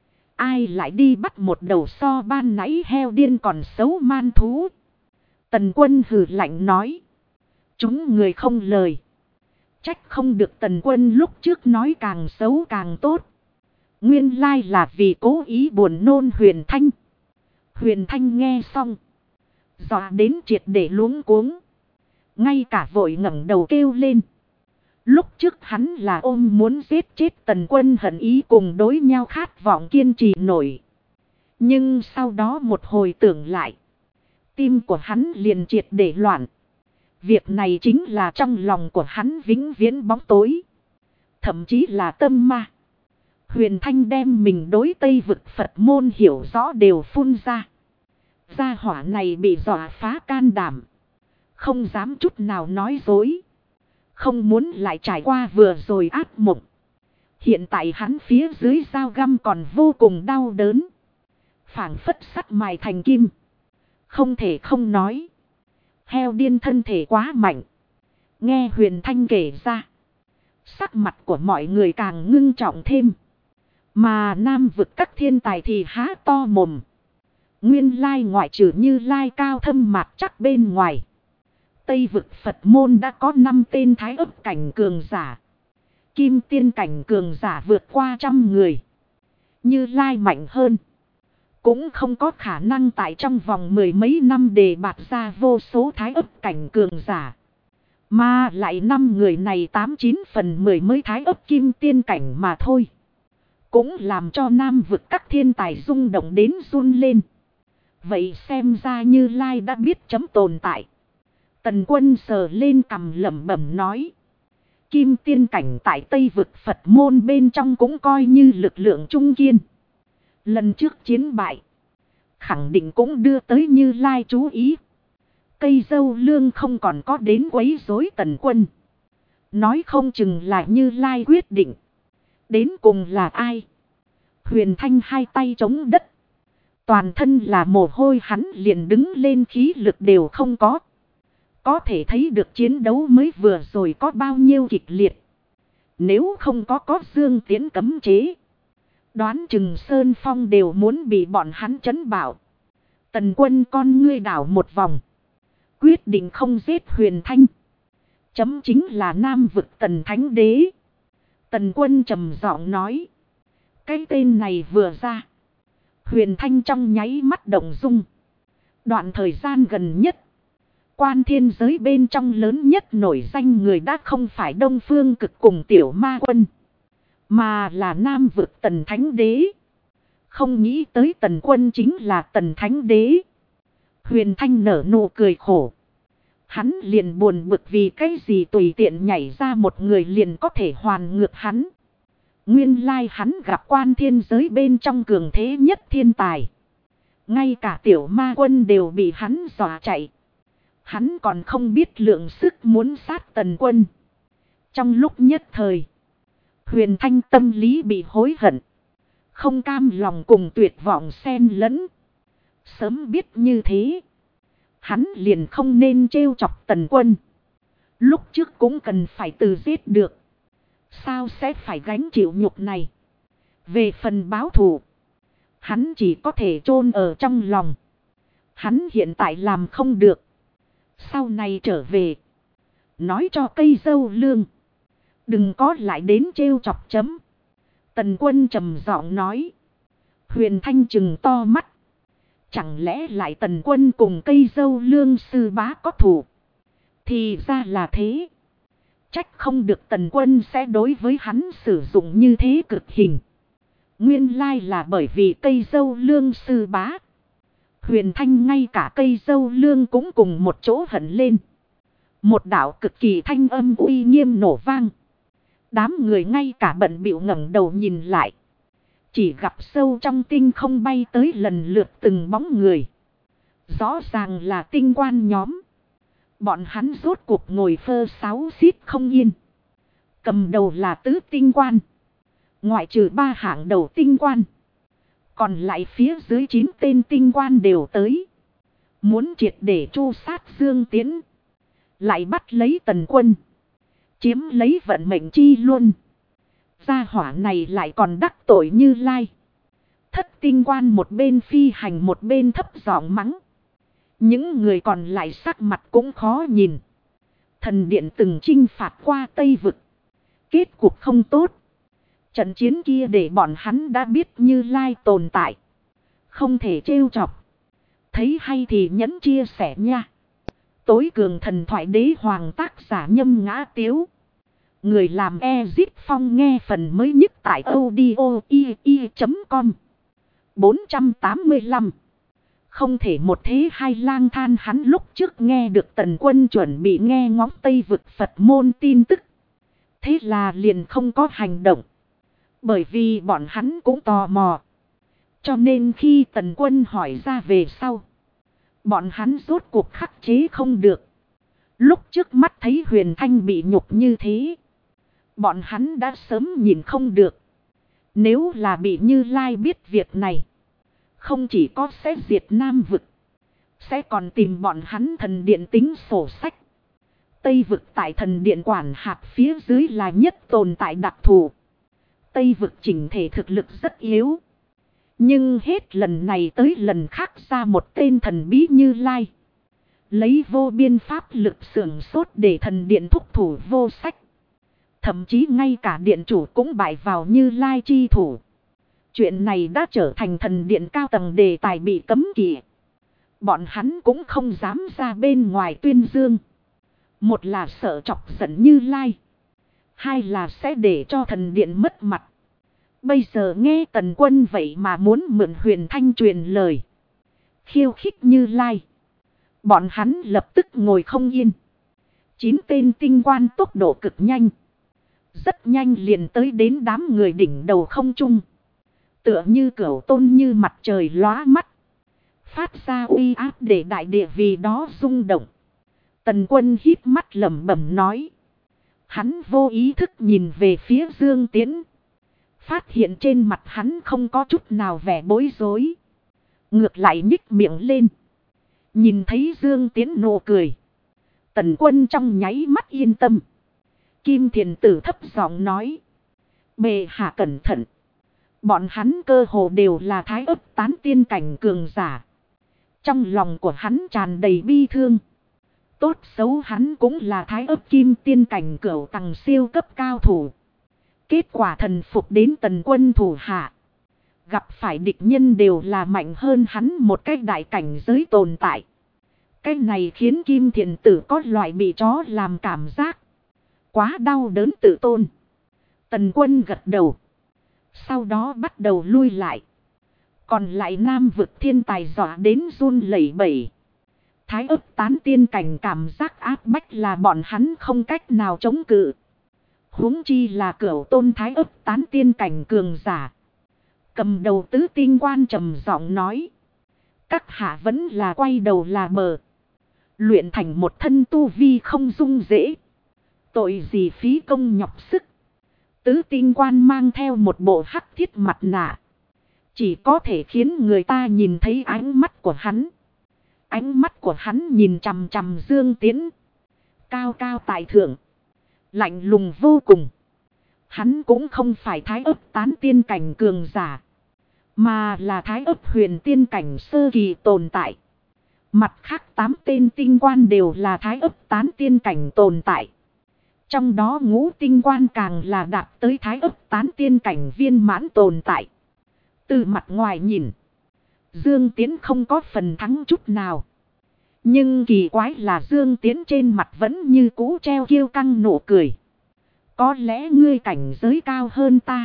[SPEAKER 1] Ai lại đi bắt một đầu so ban nãy heo điên còn xấu man thú? Tần Quân hừ lạnh nói. Chúng người không lời. Trách không được Tần Quân lúc trước nói càng xấu càng tốt. Nguyên lai là vì cố ý buồn nôn Huyền Thanh. Huyền Thanh nghe xong. Dọa đến triệt để luống cuống. Ngay cả vội ngẩng đầu kêu lên. Lúc trước hắn là ôm muốn giết chết Tần Quân hận ý cùng đối nhau khát vọng kiên trì nổi. Nhưng sau đó một hồi tưởng lại. Tim của hắn liền triệt để loạn. Việc này chính là trong lòng của hắn vĩnh viễn bóng tối. Thậm chí là tâm ma. Huyền Thanh đem mình đối Tây vực Phật môn hiểu rõ đều phun ra. Gia hỏa này bị dọa phá can đảm. Không dám chút nào nói dối. Không muốn lại trải qua vừa rồi ác mộng. Hiện tại hắn phía dưới dao găm còn vô cùng đau đớn. Phảng phất sắt mài thành kim. Không thể không nói. Heo điên thân thể quá mạnh. Nghe Huyền Thanh kể ra. Sắc mặt của mọi người càng ngưng trọng thêm. Mà Nam vực các thiên tài thì há to mồm. Nguyên lai ngoại trừ Như Lai cao thâm mạc chắc bên ngoài. Tây vực Phật môn đã có 5 tên thái ấp cảnh cường giả. Kim tiên cảnh cường giả vượt qua 100 người. Như Lai mạnh hơn. Cũng không có khả năng tại trong vòng 10 mấy năm đề bạt ra vô số thái ấp cảnh cường giả. Mà lại 5 người này 89 phần 10 mới thái ấp kim tiên cảnh mà thôi. Cũng làm cho Nam vực các thiên tài rung động đến run lên. Vậy xem ra Như Lai đã biết chấm tồn tại. Tần Quân sờ lên cằm lẩm bẩm nói. Kim tiên cảnh tại Tây vực Phật môn bên trong cũng coi như lực lượng trung kiên. Lần trước chiến bại. Khẳng định cũng đưa tới Như Lai chú ý. Cây dâu lương không còn có đến quấy rối Tần Quân. Nói không chừng là Như Lai quyết định. Đến cùng là ai? Huyền Thanh hai tay chống đất. Toàn thân là mồ hôi hắn liền đứng lên khí lực đều không có. Có thể thấy được chiến đấu mới vừa rồi có bao nhiêu kịch liệt. Nếu không có Dương Tiễn cấm chế. Đoán chừng Sơn Phong đều muốn bị bọn hắn chấn bảo. Tần Quân con ngươi đảo một vòng. Quyết định không giết Huyền Thanh. Chấm chính là Nam vực Tần Thánh Đế. Tần Quân trầm giọng nói. Cái tên này vừa ra. Huyền Thanh trong nháy mắt động dung. Đoạn thời gian gần nhất. Quan thiên giới bên trong lớn nhất nổi danh người đã không phải Đông Phương Cực cùng Tiểu Ma Quân. Mà là Nam vực Tần Thánh Đế. Không nghĩ tới Tần Quân chính là Tần Thánh Đế. Huyền Thanh nở nụ cười khổ. Hắn liền buồn bực vì cái gì tùy tiện nhảy ra một người liền có thể hoàn ngược hắn. Nguyên lai hắn gặp quan thiên giới bên trong cường thế nhất thiên tài. Ngay cả Tiểu Ma Quân đều bị hắn dọa chạy. Hắn còn không biết lượng sức muốn sát Tần Quân. Trong lúc nhất thời. Huyền Thanh tâm lý bị hối hận. Không cam lòng cùng tuyệt vọng xen lẫn. Sớm biết như thế. Hắn liền không nên trêu chọc Tần Quân. Lúc trước cũng cần phải từ giết được. Sao sẽ phải gánh chịu nhục này. Về phần báo thù, hắn chỉ có thể chôn ở trong lòng. Hắn hiện tại làm không được. Sau này trở về, nói cho cây dâu lương, đừng có lại đến trêu chọc chấm. Tần Quân trầm giọng nói. Huyền Thanh trừng to mắt. Chẳng lẽ lại Tần Quân cùng cây dâu lương sư bá có thù? Thì ra là thế. Trách không được Tần Quân sẽ đối với hắn sử dụng như thế cực hình. Nguyên lai là bởi vì cây dâu lương sư bá. Huyền Thanh ngay cả cây dâu lương cũng cùng một chỗ hận lên. Một đạo cực kỳ thanh âm uy nghiêm nổ vang. Đám người ngay cả bận bịu ngẩng đầu nhìn lại. Chỉ gặp sâu trong tinh không bay tới lần lượt từng bóng người. Rõ ràng là tinh quan nhóm. Bọn hắn rốt cuộc ngồi phơ sáo xít không yên. Cầm đầu là tứ tinh quan. Ngoại trừ 3 hạng đầu tinh quan. Còn lại phía dưới 9 tên tinh quan đều tới. Muốn triệt để tru sát Dương Tiễn. Lại bắt lấy Tần Quân. Chiếm lấy vận mệnh chi luôn. Gia hỏa này lại còn đắc tội Như Lai. Thất tinh quan một bên phi hành một bên thấp giọng mắng. Những người còn lại sắc mặt cũng khó nhìn. Thần điện từng chinh phạt qua Tây Vực. Kết cục không tốt. Trận chiến kia để bọn hắn đã biết Như Lai tồn tại. Không thể trêu chọc. Thấy hay thì nhẫn chia sẻ nha. Tối cường thần thoại đế hoàng tác giả Nhâm Ngã Tiếu. Người làm Ezit Phong nghe phần mới nhất tại audio.com. 485. Không thể một thế hai lang than hắn lúc trước nghe được Tần Quân chuẩn bị nghe ngóng Tây Vực Phật môn tin tức. Thế là liền không có hành động. Bởi vì bọn hắn cũng tò mò. Cho nên khi Tần Quân hỏi ra về sau. Bọn hắn rốt cuộc khắc chế không được. Lúc trước mắt thấy Huyền Thanh bị nhục như thế. Bọn hắn đã sớm nhìn không được. Nếu là bị Như Lai biết việc này. Không chỉ có sẽ diệt Nam Vực. Sẽ còn tìm bọn hắn thần điện tính sổ sách. Tây Vực tại thần điện quản hạt phía dưới là nhất tồn tại đặc thù. Tây Vực chỉnh thể thực lực rất yếu. Nhưng hết lần này tới lần khác ra một tên thần bí Như Lai. Lấy vô biên pháp lực xưởng sốt để thần điện thúc thủ vô sách. Thậm chí ngay cả điện chủ cũng bại vào Như Lai chi thủ. Chuyện này đã trở thành thần điện cao tầng đề tài bị cấm kỵ. Bọn hắn cũng không dám ra bên ngoài tuyên dương. Một là sợ chọc giận Như Lai. Hai là sẽ để cho thần điện mất mặt. Bây giờ nghe Tần Quân vậy mà muốn mượn Huyền Thanh truyền lời. Khiêu khích Như Lai. Bọn hắn lập tức ngồi không yên. 9 tên tinh quan tốc độ cực nhanh. Rất nhanh liền tới đến đám người đỉnh đầu không trung. Tựa như cửu tôn như mặt trời lóa mắt. Phát ra uy áp để đại địa vì đó rung động. Tần Quân híp mắt lẩm bẩm nói. Hắn vô ý thức nhìn về phía Dương Tiễn. Phát hiện trên mặt hắn không có chút nào vẻ bối rối. Ngược lại nhích miệng lên. Nhìn thấy Dương Tiễn nụ cười. Tần Quân trong nháy mắt yên tâm. Kim Thiền Tử thấp giọng nói. Bệ hạ cẩn thận. Bọn hắn cơ hồ đều là thái ấp tán tiên cảnh cường giả. Trong lòng của hắn tràn đầy bi thương. Tốt xấu hắn cũng là thái ấp kim tiên cảnh cửu tầng siêu cấp cao thủ. Kết quả thần phục đến Tần Quân thủ hạ. Gặp phải địch nhân đều là mạnh hơn hắn một cái đại cảnh giới tồn tại. Cái này khiến Kim Thiền Tử có loại bị chó làm cảm giác. Quá đau đớn tự tôn. Tần Quân gật đầu. Sau đó bắt đầu lui lại. Còn lại Nam Vực thiên tài dọa đến run lẩy bẩy. Thái ấp tán tiên cảnh cảm giác áp bách là bọn hắn không cách nào chống cự. Huống chi là cửu tôn thái ấp tán tiên cảnh cường giả. Cầm đầu tứ tinh quan trầm giọng nói. Các hạ vẫn là quay đầu là bờ. Luyện thành một thân tu vi không dung dễ. Tội gì phí công nhọc sức. Tứ tinh quan mang theo một bộ hắc thiết mặt nạ. Chỉ có thể khiến người ta nhìn thấy ánh mắt của hắn. Ánh mắt của hắn nhìn chằm chằm Dương Tiễn. Cao cao tại thượng. Lạnh lùng vô cùng. Hắn cũng không phải thái ấp tán tiên cảnh cường giả, mà là thái ấp huyền tiên cảnh sơ kỳ tồn tại. Mặt khác 8 tên tinh quan đều là thái ấp tán tiên cảnh tồn tại. Trong đó ngũ tinh quan càng là đạt tới thái ấp tán tiên cảnh viên mãn tồn tại. Từ mặt ngoài nhìn, Dương Tiến không có phần thắng chút nào. Nhưng kỳ quái là Dương Tiến trên mặt vẫn như cũ treo kiêu căng nụ cười. Có lẽ ngươi cảnh giới cao hơn ta,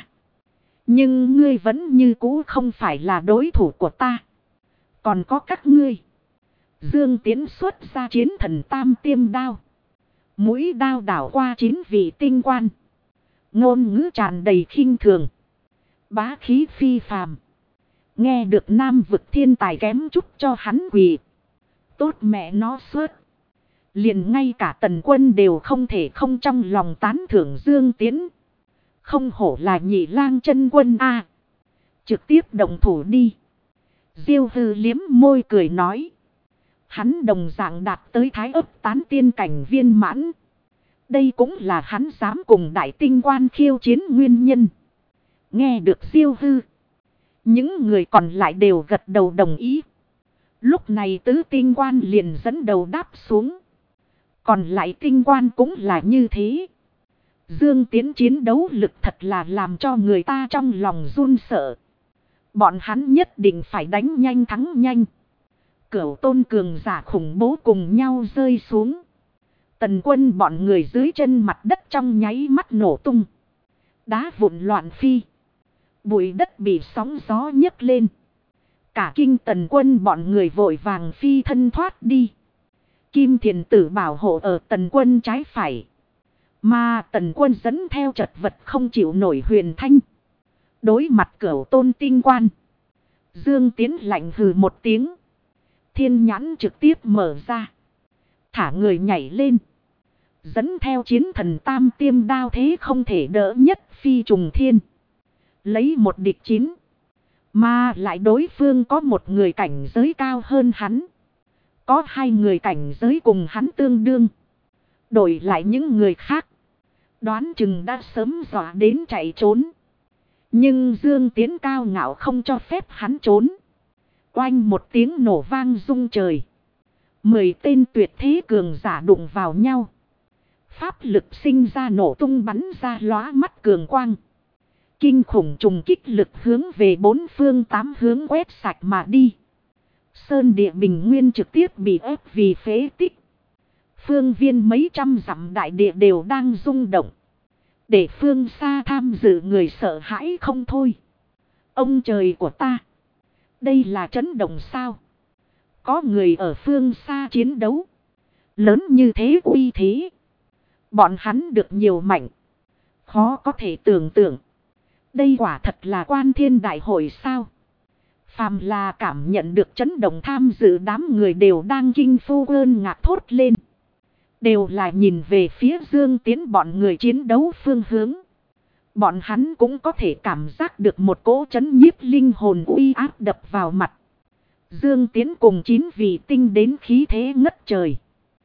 [SPEAKER 1] nhưng ngươi vẫn như cũ không phải là đối thủ của ta. Còn có các ngươi. Dương Tiến xuất ra chiến thần tam tiêm đao. Mũi đao đảo qua 9 vị tinh quan. Ngôn ngữ tràn đầy khinh thường, bá khí phi phàm. Nghe được Nam vực thiên tài kém chút cho hắn quỳ. Tốt mẹ nó suốt. Liền ngay cả Tần Quân đều không thể không trong lòng tán thưởng Dương Tiến. Không hổ là nhị lang chân quân a. Trực tiếp động thủ đi. Diêu Hư liếm môi cười nói. Hắn đồng dạng đạt tới thái ấp tán tiên cảnh viên mãn. Đây cũng là hắn dám cùng đại tinh quan khiêu chiến nguyên nhân. Nghe được Diêu Hư, những người còn lại đều gật đầu đồng ý. Lúc này tứ tinh quan liền dẫn đầu đáp xuống. Còn lại tinh quan cũng là như thế. Dương Tiến chiến đấu lực thật là làm cho người ta trong lòng run sợ. Bọn hắn nhất định phải đánh nhanh thắng nhanh. Cửu tôn cường giả khủng bố cùng nhau rơi xuống. Tần Quân bọn người dưới chân mặt đất trong nháy mắt nổ tung. Đá vụn loạn phi. Bụi đất bị sóng gió nhấc lên. Cả kinh Tần Quân bọn người vội vàng phi thân thoát đi. Kim Thiền Tử bảo hộ ở Tần Quân trái phải. Mà Tần Quân dẫn theo chật vật không chịu nổi Huyền Thanh. Đối mặt Cửu tôn tinh quan, Dương Tiến lạnh hừ một tiếng. Thiên nhãn trực tiếp mở ra. Thả người nhảy lên. Dẫn theo chiến thần tam tiêm đao thế không thể đỡ nhất phi trùng thiên. Lấy một địch 9. Mà lại đối phương có một người cảnh giới cao hơn hắn. Có 2 người cảnh giới cùng hắn tương đương. Đổi lại những người khác, đoán chừng đã sớm dọa đến chạy trốn. Nhưng Dương Tiến cao ngạo không cho phép hắn trốn. Oanh một tiếng nổ vang rung trời. 10 tên tuyệt thế cường giả đụng vào nhau. Pháp lực sinh ra nổ tung bắn ra lóa mắt cường quang. Kinh khủng trùng kích lực hướng về 4 phương 8 hướng quét sạch mà đi. Sơn địa bình nguyên trực tiếp bị ép vì phế tích. Phương viên mấy trăm dặm đại địa đều đang rung động. Để phương xa tham dự người sợ hãi không thôi. Ông trời của ta! Đây là chấn động sao? Có người ở phương xa chiến đấu. Lớn như thế uy thế. Bọn hắn được nhiều mạnh. Khó có thể tưởng tượng. Đây quả thật là quan thiên đại hội sao? Phàm là cảm nhận được chấn động tham dự đám người đều đang kinh phu ơn ngạc thốt lên. Đều là nhìn về phía Dương Tiến bọn người chiến đấu phương hướng. Bọn hắn cũng có thể cảm giác được một cỗ chấn nhiếp linh hồn uy áp đập vào mặt. Dương Tiến cùng 9 vị tinh đến khí thế ngất trời.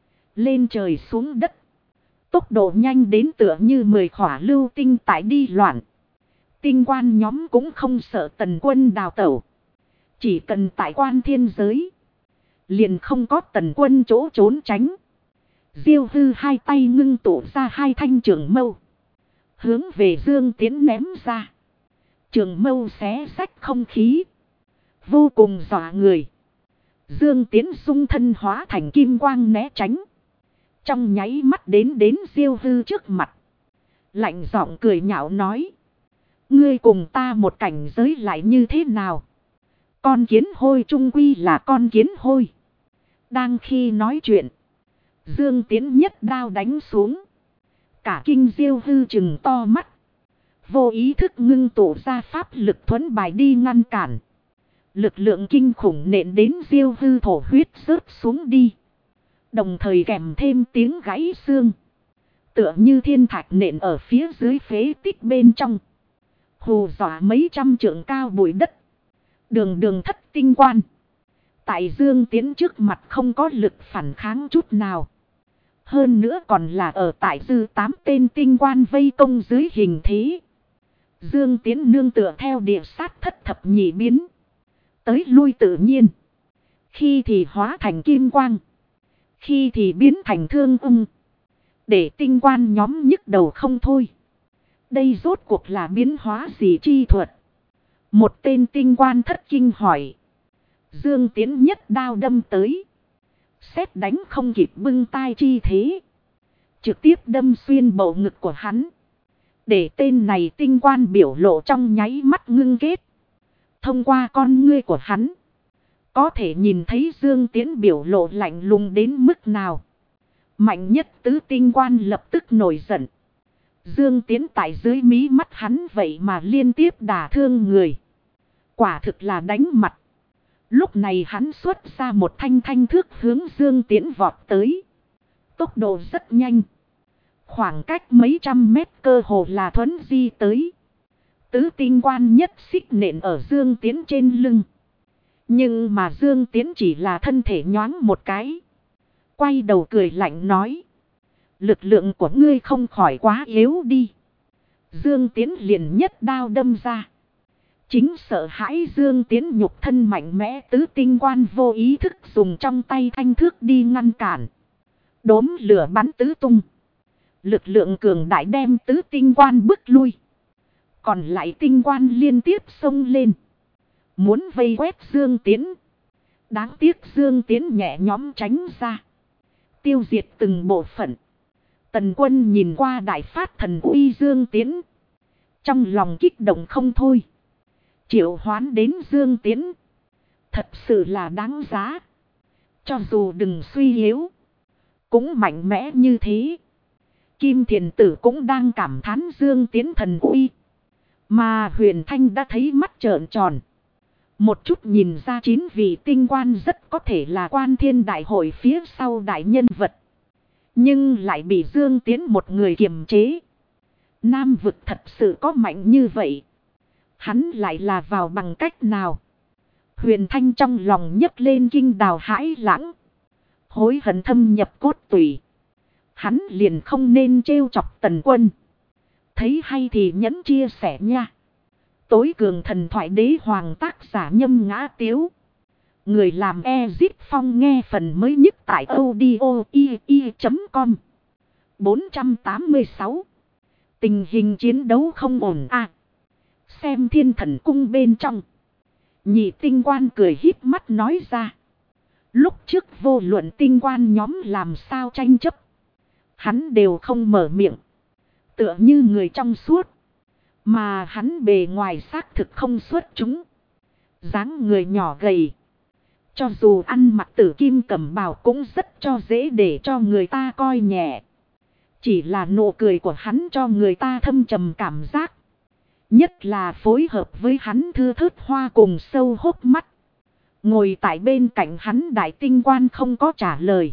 [SPEAKER 1] Lên trời xuống đất. Tốc độ nhanh đến tựa như 10 khỏa lưu tinh tại đi loạn. Tinh quan nhóm cũng không sợ Tần Quân đào tẩu. Chỉ cần tại quan thiên giới, liền không có Tần Quân chỗ trốn tránh. Diêu Hư hai tay ngưng tụ ra 2 thanh trường mâu. Hướng về Dương Tiến ném ra. Trường mâu xé rách không khí. Vô cùng dọa người. Dương Tiến xung thân hóa thành kim quang né tránh. Trong nháy mắt đến Diêu Hư trước mặt. Lạnh giọng cười nhạo nói. Ngươi cùng ta một cảnh giới lại như thế nào? Con kiến hôi trung quy là con kiến hôi. Đang khi nói chuyện, Dương Tiến nhất đao đánh xuống. Cả kinh Diêu Hư chừng to mắt. Vô ý thức ngưng tụ ra pháp lực thuẫn bài đi ngăn cản. Lực lượng kinh khủng nện đến Diêu Hư thổ huyết rớt xuống đi. Đồng thời kèm thêm tiếng gãy xương. Tựa như thiên thạch nện ở phía dưới phế tích bên trong. Hù dọa mấy trăm trượng cao bụi đất. Đường thất tinh quan. Tại Dương Tiến trước mặt không có lực phản kháng chút nào. Hơn nữa còn là ở tại dư 8 tên tinh quan vây công dưới hình thế. Dương Tiến nương tựa theo địa sát thất thập nhị biến. Tới lui tự nhiên. Khi thì hóa thành kim quang. Khi thì biến thành thương ung. Để tinh quan nhóm nhức đầu không thôi. Đây rốt cuộc là biến hóa gì chi thuật? Một tên tinh quan thất kinh hỏi. Dương Tiến nhất đao đâm tới. Sét đánh không kịp bưng tai chi thế. Trực tiếp đâm xuyên bầu ngực của hắn. Để tên này tinh quan biểu lộ trong nháy mắt ngưng kết. Thông qua con ngươi của hắn. Có thể nhìn thấy Dương Tiến biểu lộ lạnh lùng đến mức nào. Mạnh nhất tứ tinh quan lập tức nổi giận. Dương Tiến tại dưới mí mắt hắn vậy mà liên tiếp đả thương người. Quả thực là đánh mặt. Lúc này hắn xuất ra một thanh thanh thước hướng Dương Tiến vọt tới. Tốc độ rất nhanh. Khoảng cách mấy trăm mét cơ hồ là thuấn di tới. Tứ tinh quan nhất xích nện ở Dương Tiến trên lưng. Nhưng mà Dương Tiến chỉ là thân thể nhoáng một cái. Quay đầu cười lạnh nói. Lực lượng của ngươi không khỏi quá yếu đi. Dương Tiến liền nhất đao đâm ra. Chính sợ hãi Dương Tiến nhục thân mạnh mẽ tứ tinh quan vô ý thức dùng trong tay thanh thước đi ngăn cản. Đốm lửa bắn tứ tung. Lực lượng cường đại đem tứ tinh quan bước lui. Còn lại tinh quan liên tiếp xông lên. Muốn vây quét Dương Tiến. Đáng tiếc Dương Tiến nhẹ nhõm tránh ra. Tiêu diệt từng bộ phận. Tần Quân nhìn qua đại phát thần uy Dương Tiến. Trong lòng kích động không thôi. Triệu hoán đến Dương Tiến. Thật sự là đáng giá. Cho dù đừng suy yếu. Cũng mạnh mẽ như thế. Kim Thiền Tử cũng đang cảm thán Dương Tiến thần uy. Mà Huyền Thanh đã thấy mắt trợn tròn. Một chút nhìn ra 9 vị tinh quan rất có thể là Quan Thiên Đại Hội phía sau đại nhân vật. Nhưng lại bị Dương Tiến một người kiềm chế. Nam vực thật sự có mạnh như vậy. Hắn lại là vào bằng cách nào? Huyền Thanh trong lòng nhấc lên kinh đào hãi lãng. Hối hận thâm nhập cốt tủy. Hắn liền không nên trêu chọc Tần Quân. Thấy hay thì nhấn chia sẻ nha. Tối cường thần thoại đế hoàng tác giả Nhâm Ngã Tiếu. Người làm Ezip Phong nghe phần mới nhất tại audio.com. 486. Tình hình chiến đấu không ổn à. Xem Thiên Thần Cung bên trong. Nhị tinh quan cười híp mắt nói ra. Lúc trước vô luận tinh quan nhóm làm sao tranh chấp. Hắn đều không mở miệng. Tựa như người trong suốt. Mà hắn bề ngoài xác thực không xuất chúng. Dáng người nhỏ gầy. Cho dù ăn mặc tử kim cẩm bào cũng rất cho dễ để cho người ta coi nhẹ. Chỉ là nụ cười của hắn cho người ta thâm trầm cảm giác. Nhất là phối hợp với hắn thưa thớt hoa cùng sâu hốc mắt. Ngồi tại bên cạnh hắn đại tinh quan không có trả lời.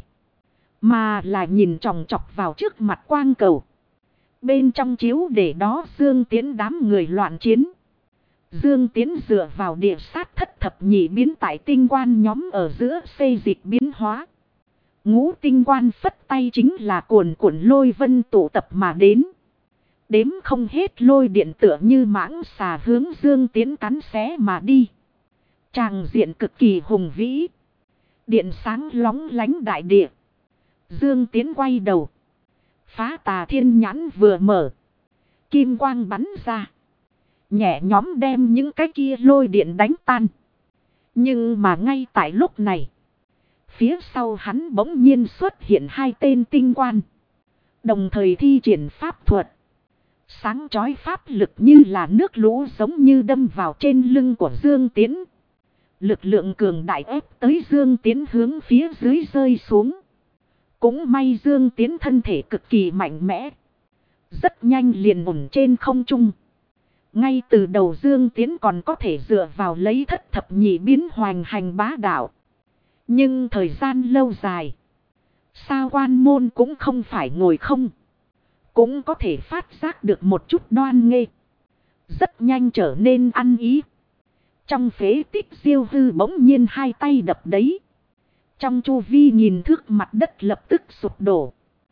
[SPEAKER 1] Mà là nhìn chòng chọc vào trước mặt quang cầu. Bên trong chiếu để đó Dương Tiến đám người loạn chiến. Dương Tiến dựa vào địa sát thất thập nhị biến tại tinh quan nhóm ở giữa xây dịch biến hóa. Ngũ tinh quan phất tay chính là cuồn cuộn lôi vân tụ tập mà đến. Đếm không hết lôi điện tựa như mãng xà hướng Dương Tiến cắn xé mà đi. Tràng diện cực kỳ hùng vĩ. Điện sáng lóng lánh đại địa. Dương Tiến quay đầu. Phá tà thiên nhãn vừa mở. Kim quang bắn ra. Nhẹ nhóm đem những cái kia lôi điện đánh tan. Nhưng mà ngay tại lúc này. Phía sau hắn bỗng nhiên xuất hiện 2 tên tinh quan. Đồng thời thi triển pháp thuật. Sáng chói pháp lực như là nước lũ giống như đâm vào trên lưng của Dương Tiến. Lực lượng cường đại ép tới Dương Tiến hướng phía dưới rơi xuống. Cũng may Dương Tiến thân thể cực kỳ mạnh mẽ. Rất nhanh liền ổn trên không trung. Ngay từ đầu Dương Tiến còn có thể dựa vào lấy thất thập nhị biến hoành hành bá đạo. Nhưng thời gian lâu dài. Sao quan môn cũng không phải ngồi không. Cũng có thể phát giác được một chút đoan nghê. Rất nhanh trở nên ăn ý. Trong phế tích Diêu Hư bỗng nhiên 2 tay đập đấy. Trong chu vi nhìn thước mặt đất lập tức sụp đổ.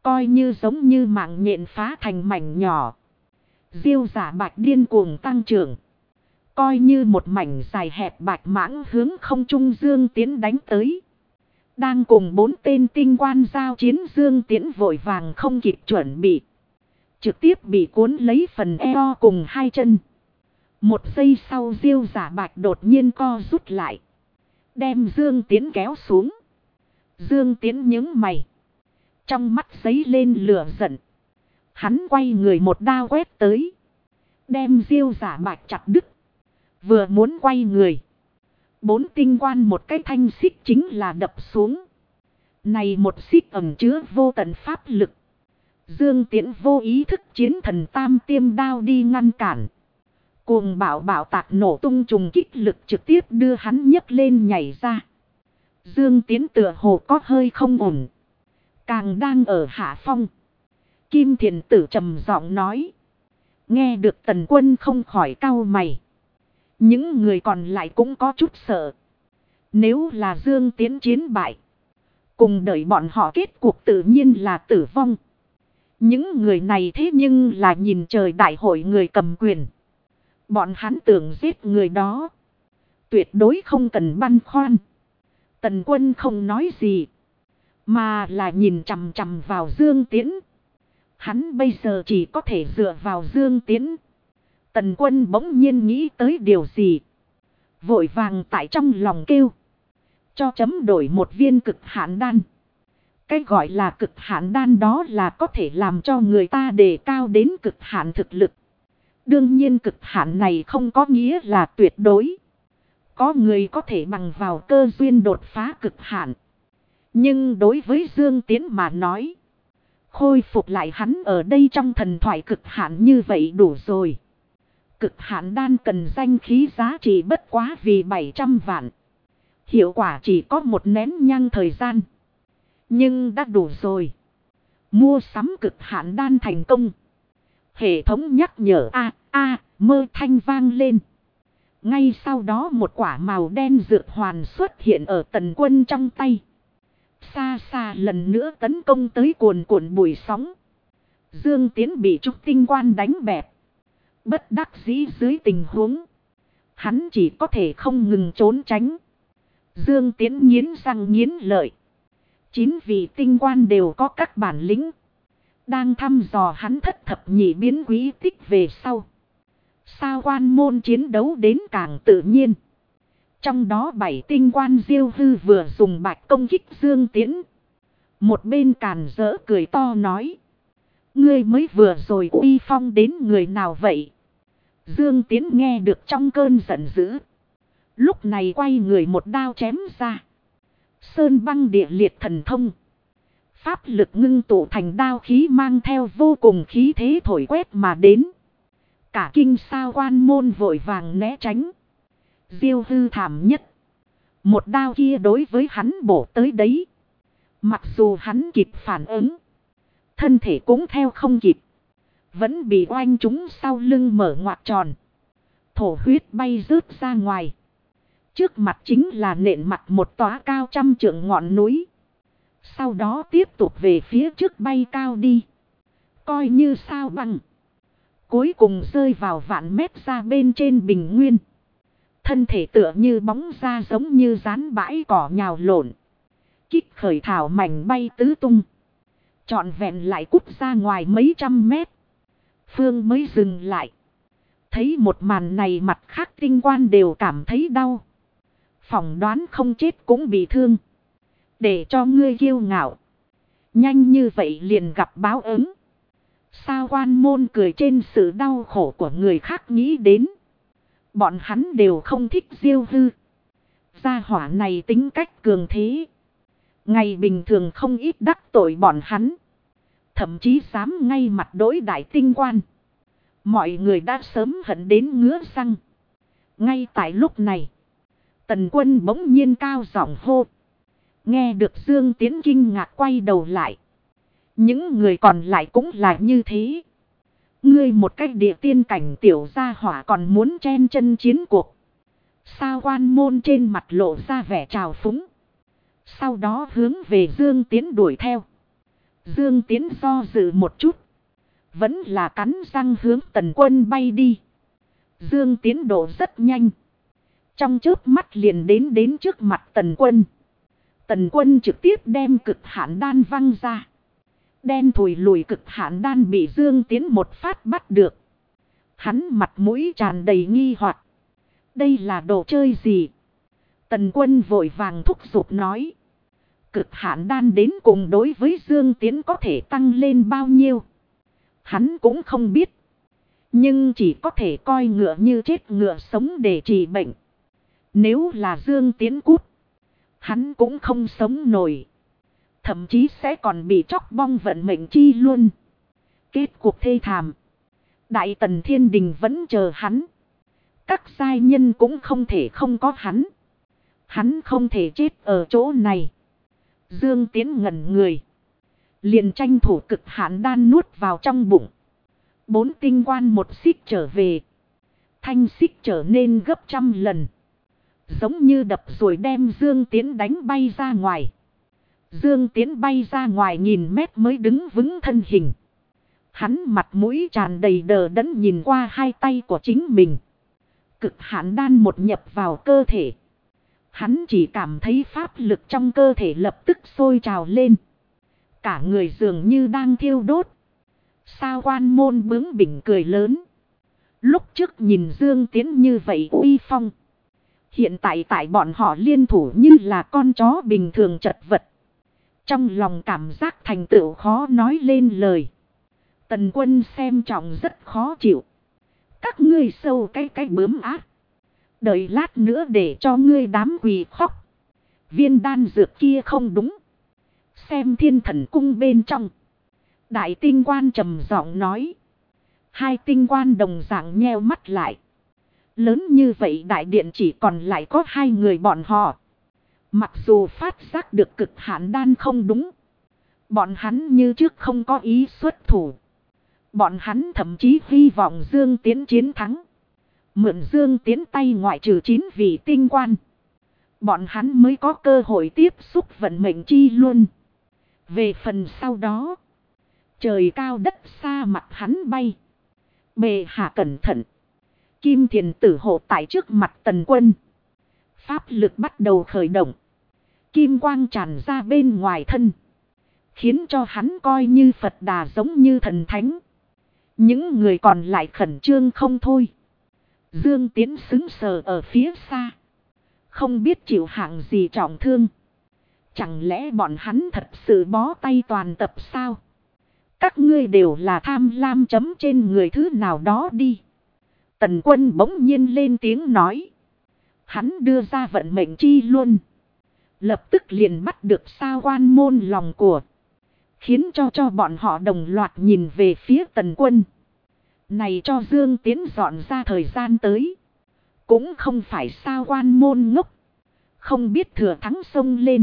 [SPEAKER 1] coi như giống như mạng nhện phá thành mảnh nhỏ. Diêu Giả Bạch điên cuồng tăng trưởng. Coi như một mảnh dài hẹp bạch mãng hướng không trung Dương Tiễn đánh tới. Đang cùng 4 tên tinh quan giao chiến, Dương Tiễn vội vàng không kịp chuẩn bị. Trực tiếp bị cuốn lấy phần eo cùng 2 chân. Một giây sau Diêu Giả Bạch đột nhiên co rút lại. Đem Dương Tiễn kéo xuống. Dương Tiễn nhướng mày. Trong mắt giấy lên lửa giận. Hắn quay người một đao quét tới. Đem Diêu Giả Bạch chặt đứt. Vừa muốn quay người. 4 tinh quan một cái thanh xích chính là đập xuống. Này một xích ẩn chứa vô tận pháp lực. Dương Tiễn vô ý thức chiến thần tam tiêm đao đi ngăn cản. Cuồng bạo bạo tạc nổ tung trùng kích lực trực tiếp đưa hắn nhấc lên nhảy ra. Dương Tiễn tựa hồ có hơi không ổn. Càng đang ở hạ phong. Kim Thiền Tử trầm giọng nói. Nghe được Tần Quân không khỏi cau mày. Những người còn lại cũng có chút sợ. Nếu là Dương Tiễn chiến bại. Cùng đợi bọn họ kết cuộc tự nhiên là tử vong. Những người này thế nhưng là nhìn trời đại hội người cầm quyền. Bọn hắn tưởng giết người đó. Tuyệt đối không cần băn khoăn. Tần Quân không nói gì. Mà là nhìn chằm chằm vào Dương Tiễn. Hắn bây giờ chỉ có thể dựa vào Dương Tiễn. Tần Quân bỗng nhiên nghĩ tới điều gì. Vội vàng tại trong lòng kêu. Cho chấm đổi một viên cực hạn đan. Cái gọi là cực hạn đan đó là có thể làm cho người ta đề cao đến cực hạn thực lực. Đương nhiên cực hạn này không có nghĩa là tuyệt đối. Có người có thể bằng vào cơ duyên đột phá cực hạn. Nhưng đối với Dương Tiễn mà nói. Khôi phục lại hắn ở đây trong thần thoại cực hạn như vậy đủ rồi. Cực hạn đan cần danh khí giá trị bất quá vì 700 vạn. Hiệu quả chỉ có một nén nhang thời gian. Nhưng đã đủ rồi. Mua sắm cực hạn đan thành công. Hệ thống nhắc nhở mơ thanh vang lên. Ngay sau đó một quả màu đen dược hoàn xuất hiện ở Tần Quân trong tay. Xa xa lần nữa tấn công tới cuồn cuộn bụi sóng. Dương Tiễn bị trúc tinh quan đánh bẹp. Bất đắc dĩ dưới tình huống. Hắn chỉ có thể không ngừng trốn tránh. Dương Tiễn nghiến răng nghiến lợi. 9 vị tinh quan đều có các bản lĩnh. Đang thăm dò hắn thất thập nhị biến quý tích về sau. Sao quan môn chiến đấu đến càng tự nhiên. Trong đó 7 tinh quan Diêu Hư vừa dùng bạch công kích Dương Tiễn. Một bên càn rỡ cười to nói. Ngươi mới vừa rồi uy phong đến người nào vậy? Dương Tiễn nghe được trong cơn giận dữ. Lúc này quay người một đao chém ra. Sơn băng địa liệt thần thông. Pháp lực ngưng tụ thành đao khí mang theo vô cùng khí thế thổi quét mà đến. Cả kinh sao quan môn vội vàng né tránh. Diêu Hư thảm nhất. Một đao kia đối với hắn bổ tới đấy. Mặc dù hắn kịp phản ứng. Thân thể cũng theo không kịp. Vẫn bị oanh trúng sau lưng mở ngoặt tròn. Thổ huyết bay rớt ra ngoài. Trước mặt chính là nện mặt một tòa cao 100 trượng ngọn núi. Sau đó tiếp tục về phía trước bay cao đi. Coi như sao băng. Cuối cùng rơi vào vạn mét ra bên trên bình nguyên. Thân thể tựa như bóng ra giống như rán bãi cỏ nhào lộn. Kích khởi thảo mảnh bay tứ tung. Trọn vẹn lại cút ra ngoài mấy trăm mét. Phương mới dừng lại. Thấy một màn này mặt khác tinh quan đều cảm thấy đau. Phỏng đoán không chết cũng bị thương. Để cho ngươi kiêu ngạo. Nhanh như vậy liền gặp báo ứng. Sao quan môn cười trên sự đau khổ của người khác nghĩ đến. Bọn hắn đều không thích Diêu Hư. Gia hỏa này tính cách cường thế. Ngày bình thường không ít đắc tội bọn hắn. Thậm chí dám ngay mặt đối đại tinh quan. Mọi người đã sớm hận đến ngứa răng. Ngay tại lúc này. Tần Quân bỗng nhiên cao giọng hô. Nghe được Dương Tiễn kinh ngạc quay đầu lại. Những người còn lại cũng là như thế. Ngươi một cách địa tiên cảnh tiểu gia hỏa còn muốn chen chân chiến cuộc. Sao quan môn trên mặt lộ ra vẻ trào phúng. Sau đó hướng về Dương Tiễn đuổi theo. Dương Tiến do dự một chút. Vẫn là cắn răng hướng Tần Quân bay đi. Dương Tiến độ rất nhanh. Trong chớp mắt liền đến trước mặt Tần Quân. Tần Quân trực tiếp đem cực hạn đan văng ra. Đen thùi lùi cực hạn đan bị Dương Tiến một phát bắt được. Hắn mặt mũi tràn đầy nghi hoặc. Đây là đồ chơi gì? Tần Quân vội vàng thúc giục nói. Cực hạn đan đến cùng đối với Dương Tiến có thể tăng lên bao nhiêu? Hắn cũng không biết. Nhưng chỉ có thể coi ngựa như chết ngựa sống để trị bệnh. Nếu là Dương Tiến cút, hắn cũng không sống nổi. Thậm chí sẽ còn bị chóc bong vận mệnh chi luôn. Kết cuộc thê thảm. Đại Tần Thiên Đình vẫn chờ hắn. Các giai nhân cũng không thể không có hắn. Hắn không thể chết ở chỗ này. Dương Tiến ngẩn người. Liền tranh thủ cực hạn đan nuốt vào trong bụng. 4 tinh quan một xích trở về. Thanh xích trở nên gấp trăm lần. Giống như đập rồi đem Dương Tiến đánh bay ra ngoài. Dương Tiến bay ra ngoài nghìn mét mới đứng vững thân hình. Hắn mặt mũi tràn đầy đờ đẫn nhìn qua hai tay của chính mình. Cực hạn đan một nhập vào cơ thể. Hắn chỉ cảm thấy pháp lực trong cơ thể lập tức sôi trào lên. Cả người dường như đang thiêu đốt. Sao Quan Môn bướng bỉnh cười lớn. Lúc trước nhìn Dương Tiến như vậy uy phong. Hiện tại tại bọn họ liên thủ như là con chó bình thường chật vật. Trong lòng cảm giác thành tựu khó nói lên lời. Tần Quân xem trọng rất khó chịu. Các ngươi sâu cái bướm ác. Đợi lát nữa để cho ngươi đám quỳ khóc. Viên đan dược kia không đúng. Xem Thiên Thần Cung bên trong. Đại tinh quan trầm giọng nói. Hai tinh quan đồng dạng nheo mắt lại. Lớn như vậy đại điện chỉ còn lại có 2 người bọn họ. Mặc dù phát giác được cực hạn đan không đúng. Bọn hắn như trước không có ý xuất thủ. Bọn hắn thậm chí hy vọng Dương Tiến chiến thắng. Mượn Dương Tiến tay ngoại trừ 9 vị tinh quan. Bọn hắn mới có cơ hội tiếp xúc vận mệnh chi luôn. Về phần sau đó. Trời cao đất xa mặt hắn bay. Bệ hạ cẩn thận. Kim Thiền Tử hộ tại trước mặt Tần Quân. Pháp lực bắt đầu khởi động. Kim quang tràn ra bên ngoài thân. Khiến cho hắn coi như Phật Đà giống như thần thánh. Những người còn lại khẩn trương không thôi. Dương Tiến sững sờ ở phía xa. Không biết chịu hạng gì trọng thương. Chẳng lẽ bọn hắn thật sự bó tay toàn tập sao? Các ngươi đều là tham lam chấm trên người thứ nào đó đi. Tần Quân bỗng nhiên lên tiếng nói. Hắn đưa ra vận mệnh chi luôn. Lập tức liền bắt được Sao Quan Môn lòng của. Khiến cho bọn họ đồng loạt nhìn về phía Tần Quân. Này cho Dương Tiến dọn ra thời gian tới. Cũng không phải Sao Quan Môn ngốc. Không biết thừa thắng xông lên.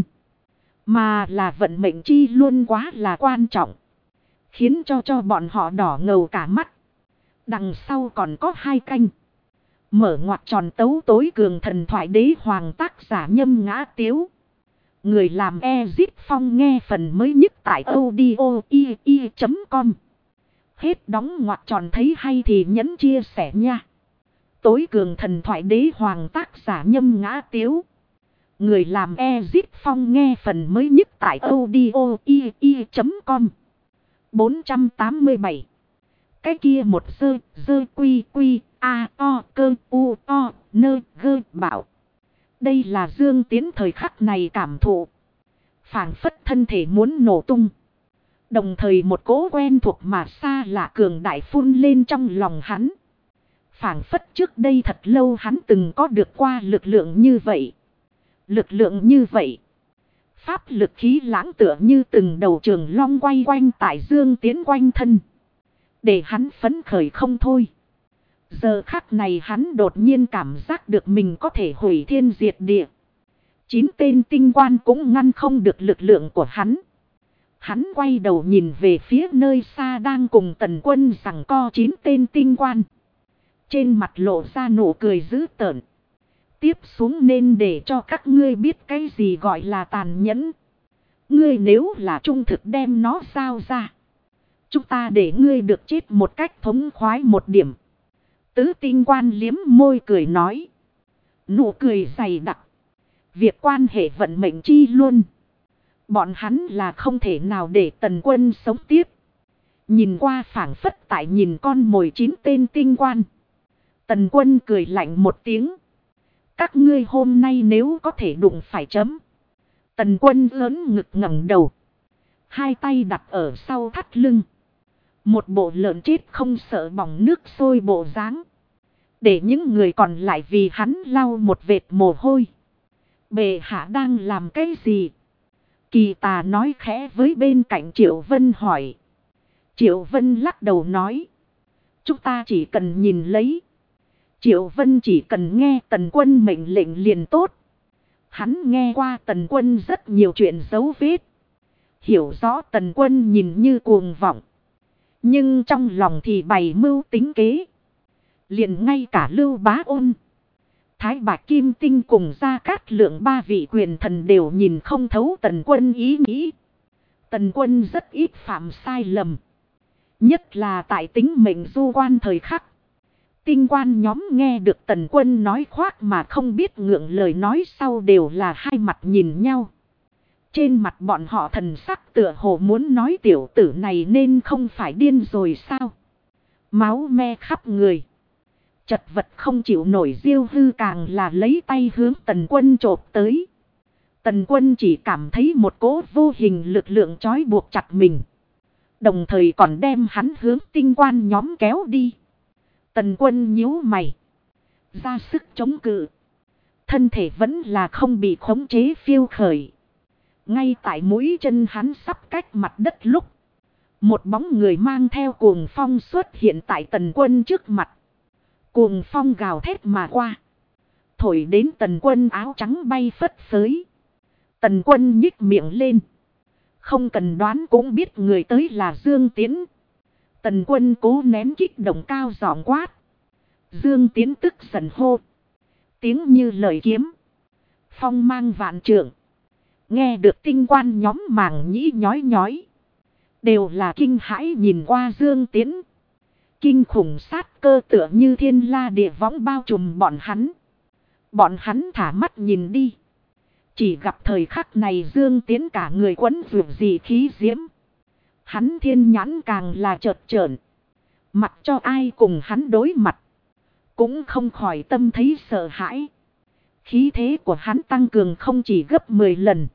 [SPEAKER 1] Mà là vận mệnh chi luôn quá là quan trọng. Khiến cho bọn họ đỏ ngầu cả mắt. Đằng sau còn có 2 canh. Mở ngoặc tròn tấu tối cường thần thoại đế hoàng tác giả Nhâm Ngã Tiếu. Người làm Ezip Phong nghe phần mới nhất tại audio.com. Hết đóng ngoặc tròn thấy hay thì nhấn chia sẻ nha. Tối cường thần thoại đế hoàng tác giả Nhâm Ngã Tiếu. Người làm Ezip Phong nghe phần mới nhất tại audio.com. 487. Cái kia một dơ quy a o cơ u o nơ gơ bảo. Đây là Dương Tiến thời khắc này cảm thụ. Phảng phất thân thể muốn nổ tung. Đồng thời một cỗ quen thuộc mà xa lạ cường đại phun lên trong lòng hắn. Phảng phất trước đây thật lâu hắn từng có được qua lực lượng như vậy. Lực lượng như vậy. Pháp lực khí lãng tựa như từng đầu trường long quay quanh tại Dương Tiến quanh thân. Để hắn phấn khởi không thôi. Giờ khắc này hắn đột nhiên cảm giác được mình có thể hủy thiên diệt địa. 9 tên tinh quan cũng ngăn không được lực lượng của hắn. Hắn quay đầu nhìn về phía nơi xa đang cùng Tần Quân giằng co 9 tên tinh quan. Trên mặt lộ ra nụ cười dữ tợn. Tiếp xuống nên để cho các ngươi biết cái gì gọi là tàn nhẫn. Ngươi nếu là trung thực đem nó giao ra. Chúng ta để ngươi được chết một cách thống khoái một điểm. Tứ tinh quan liếm môi cười nói. Nụ cười dày đặc. Việc quan hệ vận mệnh chi luôn. Bọn hắn là không thể nào để Tần Quân sống tiếp. Nhìn qua phảng phất tại nhìn con mồi 9 tên tinh quan. Tần Quân cười lạnh một tiếng. Các ngươi hôm nay nếu có thể đụng phải chấm. Tần Quân lớn ngực ngẩng đầu. Hai tay đặt ở sau thắt lưng. Một bộ lợn chết không sợ bỏng nước sôi bộ dáng. Để những người còn lại vì hắn lau một vệt mồ hôi. Bệ hạ đang làm cái gì? Kỳ Tà nói khẽ với bên cạnh Triệu Vân hỏi. Triệu Vân lắc đầu nói. Chúng ta chỉ cần nhìn lấy. Triệu Vân chỉ cần nghe Tần Quân mệnh lệnh liền tốt. Hắn nghe qua Tần Quân rất nhiều chuyện dấu vết. Hiểu rõ Tần Quân nhìn như cuồng vọng. Nhưng trong lòng thì bày mưu tính kế. Liền ngay cả Lưu Bá Ôn, Thái Bạch Kim Tinh cùng Gia Cát Lượng ba vị quyền thần đều nhìn không thấu Tần Quân ý nghĩ. Tần Quân rất ít phạm sai lầm. Nhất là tại tính mệnh du quan thời khắc. Tinh quan nhóm nghe được Tần Quân nói khoác mà không biết ngượng lời nói sau đều là hai mặt nhìn nhau. Trên mặt bọn họ thần sắc tựa hồ muốn nói tiểu tử này nên không phải điên rồi sao. Máu me khắp người. Chật vật không chịu nổi Diêu Hư càng là lấy tay hướng Tần Quân chộp tới. Tần Quân chỉ cảm thấy một cỗ vô hình lực lượng trói buộc chặt mình. Đồng thời còn đem hắn hướng tinh quan nhóm kéo đi. Tần Quân nhíu mày. Ra sức chống cự. Thân thể vẫn là không bị khống chế phiêu khởi. Ngay tại mũi chân hắn sắp cách mặt đất lúc. Một bóng người mang theo cuồng phong xuất hiện tại Tần Quân trước mặt. Cuồng phong gào thét mà qua. Thổi đến Tần Quân áo trắng bay phất phới. Tần Quân nhích miệng lên. Không cần đoán cũng biết người tới là Dương Tiến. Tần Quân cố nén kích động cao giọng quát. Dương Tiến tức giận hô. Tiếng như lời kiếm. Phong mang vạn trượng. Nghe được tinh quan nhóm màng nhĩ nhói nhói. Đều là kinh hãi nhìn qua Dương Tiến. Kinh khủng sát cơ tựa như thiên la địa võng bao trùm bọn hắn. Bọn hắn thả mắt nhìn đi. Chỉ gặp thời khắc này Dương Tiến cả người quấn vượt gì khí diễm. Hắn thiên nhãn càng là chợt trợn. Mặc cho ai cùng hắn đối mặt. Cũng không khỏi tâm thấy sợ hãi. Khí thế của hắn tăng cường không chỉ gấp 10 lần.